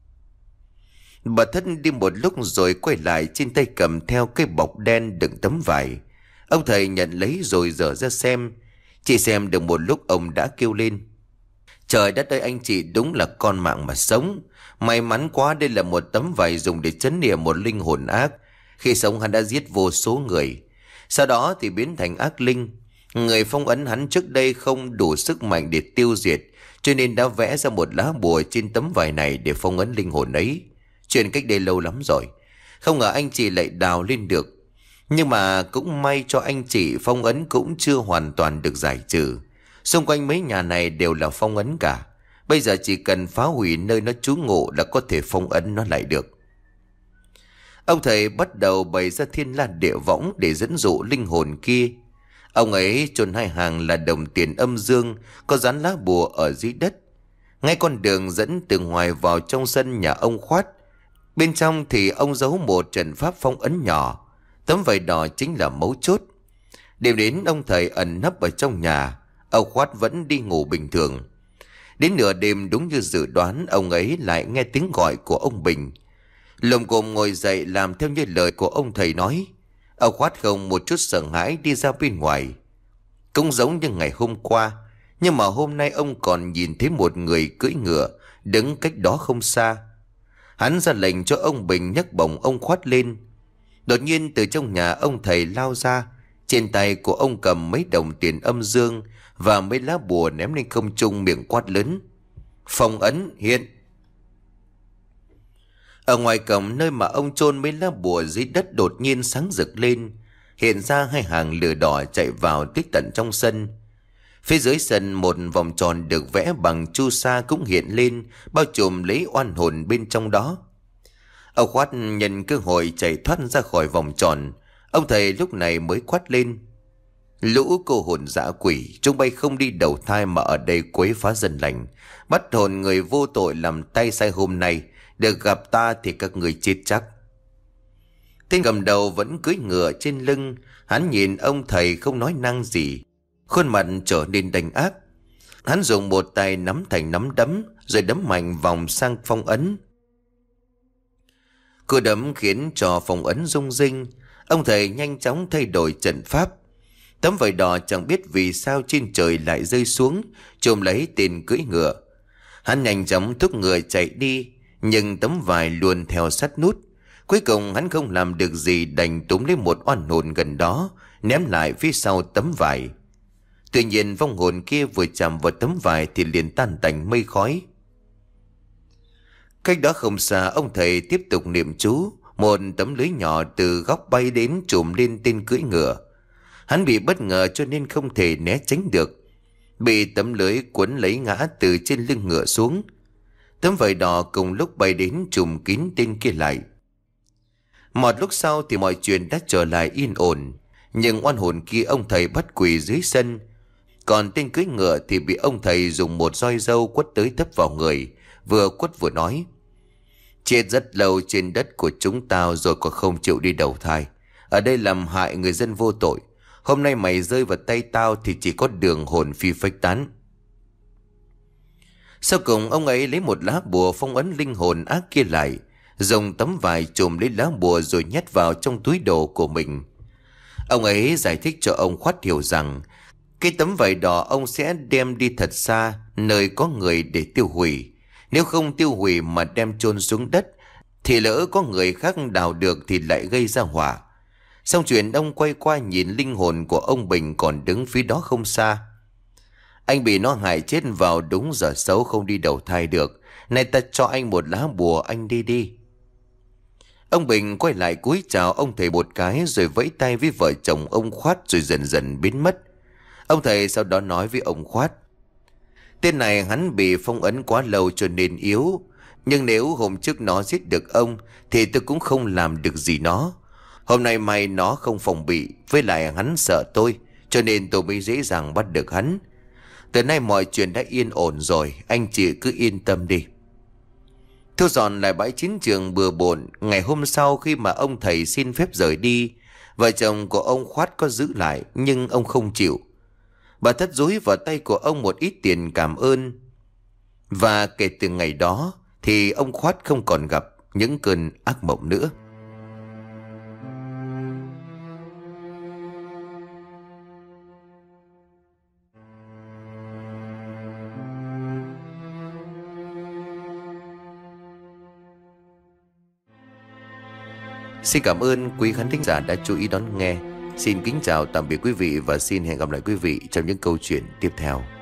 Bà Thân đi một lúc rồi quay lại, trên tay cầm theo cái bọc đen đựng tấm vải. Ông thầy nhận lấy rồi dở ra xem. Chỉ xem được một lúc ông đã kêu lên. Trời đất ơi, anh chị đúng là con mạng mà sống. May mắn quá, đây là một tấm vải dùng để trấn niệm một linh hồn ác. Khi sống hắn đã giết vô số người, sau đó thì biến thành ác linh. Người phong ấn hắn trước đây không đủ sức mạnh để tiêu diệt, cho nên đã vẽ ra một lá bùa trên tấm vải này để phong ấn linh hồn ấy. Chuyện cách đây lâu lắm rồi. Không ngờ anh chị lại đào lên được. Nhưng mà cũng may cho anh chị, phong ấn cũng chưa hoàn toàn được giải trừ. Xung quanh mấy nhà này đều là phong ấn cả. Bây giờ chỉ cần phá hủy nơi nó trú ngụ là có thể phong ấn nó lại được. Ông thầy bắt đầu bày ra thiên la địa võng để dẫn dụ linh hồn kia. Ông ấy chôn hai hàng là đồng tiền âm dương có dán lá bùa ở dưới đất. Ngay con đường dẫn từ ngoài vào trong sân nhà ông Khoát. Bên trong thì ông giấu một trận pháp phong ấn nhỏ. Tấm vải đỏ chính là mấu chốt. Đêm đến ông thầy ẩn nấp ở trong nhà. Ông Khoát vẫn đi ngủ bình thường. Đến nửa đêm đúng như dự đoán, ông ấy lại nghe tiếng gọi của ông Bình. Lồm cồm ngồi dậy làm theo như lời của ông thầy nói. Ông Khoát không một chút sợ hãi đi ra bên ngoài. Cũng giống như ngày hôm qua, nhưng mà hôm nay ông còn nhìn thấy một người cưỡi ngựa đứng cách đó không xa. Hắn ra lệnh cho ông Bình nhấc bổng ông Khoát lên. Đột nhiên từ trong nhà ông thầy lao ra. Trên tay của ông cầm mấy đồng tiền âm dương và mấy lá bùa ném lên không trung, miệng quát lớn. Phong ấn hiện. Ở ngoài cổng nơi mà ông chôn mấy lá bùa dưới đất đột nhiên sáng rực lên. Hiện ra hai hàng lửa đỏ chạy vào tới tận trong sân. Phía dưới sân một vòng tròn được vẽ bằng chu sa cũng hiện lên, bao trùm lấy oan hồn bên trong đó. Ông Khoát nhân cơ hội chạy thoát ra khỏi vòng tròn. Ông thầy lúc này mới quát lên. Lũ cô hồn dã quỷ, chúng bay không đi đầu thai mà ở đây quấy phá dân lành, bắt hồn người vô tội làm tay sai hôm nay. Được gặp ta thì các người chết chắc. Tên cầm đầu vẫn cưỡi ngựa trên lưng. Hắn nhìn ông thầy không nói năng gì, khuôn mặt trở nên đanh ác. Hắn dùng một tay nắm thành nắm đấm, rồi đấm mạnh vòng sang phong ấn. Cú đấm khiến cho phong ấn rung rinh. Ông thầy nhanh chóng thay đổi trận pháp. Tấm vải đỏ chẳng biết vì sao trên trời lại rơi xuống, chồm lấy tên cưỡi ngựa. Hắn nhanh chóng thúc ngựa chạy đi, nhưng tấm vải luôn theo sát nút. Cuối cùng hắn không làm được gì, đành túm lấy một oan hồn gần đó, ném lại phía sau tấm vải. Tuy nhiên vong hồn kia vừa chạm vào tấm vải thì liền tan tành mây khói. Cách đó không xa, ông thầy tiếp tục niệm chú. Một tấm lưới nhỏ từ góc bay đến trùm lên tên cưỡi ngựa. Hắn bị bất ngờ cho nên không thể né tránh được, bị tấm lưới cuốn lấy ngã từ trên lưng ngựa xuống. Tấm vải đỏ cùng lúc bay đến trùm kín tên kia lại. Một lúc sau thì mọi chuyện đã trở lại yên ổn. Nhưng oan hồn kia ông thầy bắt quỳ dưới sân. Còn tên cưỡi ngựa thì bị ông thầy dùng một roi dâu quất tới tấp vào người, vừa quất vừa nói. Chết rất lâu trên đất của chúng tao rồi còn không chịu đi đầu thai, ở đây làm hại người dân vô tội. Hôm nay mày rơi vào tay tao thì chỉ có đường hồn phi phách tán. Sau cùng ông ấy lấy một lá bùa phong ấn linh hồn ác kia lại, dùng tấm vải trùm lấy lá bùa rồi nhét vào trong túi đồ của mình. Ông ấy giải thích cho ông Khoát hiểu rằng cái tấm vải đỏ ông sẽ đem đi thật xa, nơi có người để tiêu hủy. Nếu không tiêu hủy mà đem chôn xuống đất, thì lỡ có người khác đào được thì lại gây ra họa. Xong chuyện, ông quay qua nhìn linh hồn của ông Bình còn đứng phía đó không xa. Anh bị nó hại chết vào đúng giờ xấu, không đi đầu thai được. Nay ta cho anh một lá bùa, anh đi đi. Ông Bình quay lại cúi chào ông thầy một cái, rồi vẫy tay với vợ chồng ông Khoát, rồi dần dần biến mất. Ông thầy sau đó nói với ông Khoát: tên này hắn bị phong ấn quá lâu cho nên yếu. Nhưng nếu hôm trước nó giết được ông thì tôi cũng không làm được gì nó. Hôm nay may nó không phòng bị, với lại hắn sợ tôi, cho nên tôi mới dễ dàng bắt được hắn. Từ nay mọi chuyện đã yên ổn rồi, anh chị cứ yên tâm đi. Thu dọn lại bãi chiến trường bừa bộn. Ngày hôm sau khi mà ông thầy xin phép rời đi, vợ chồng của ông Khoát có giữ lại, nhưng ông không chịu. Bà Thất dúi vào tay của ông một ít tiền cảm ơn. Và kể từ ngày đó thì ông Khoát không còn gặp những cơn ác mộng nữa. Xin cảm ơn quý khán thính giả đã chú ý đón nghe. Xin kính chào tạm biệt quý vị và xin hẹn gặp lại quý vị trong những câu chuyện tiếp theo.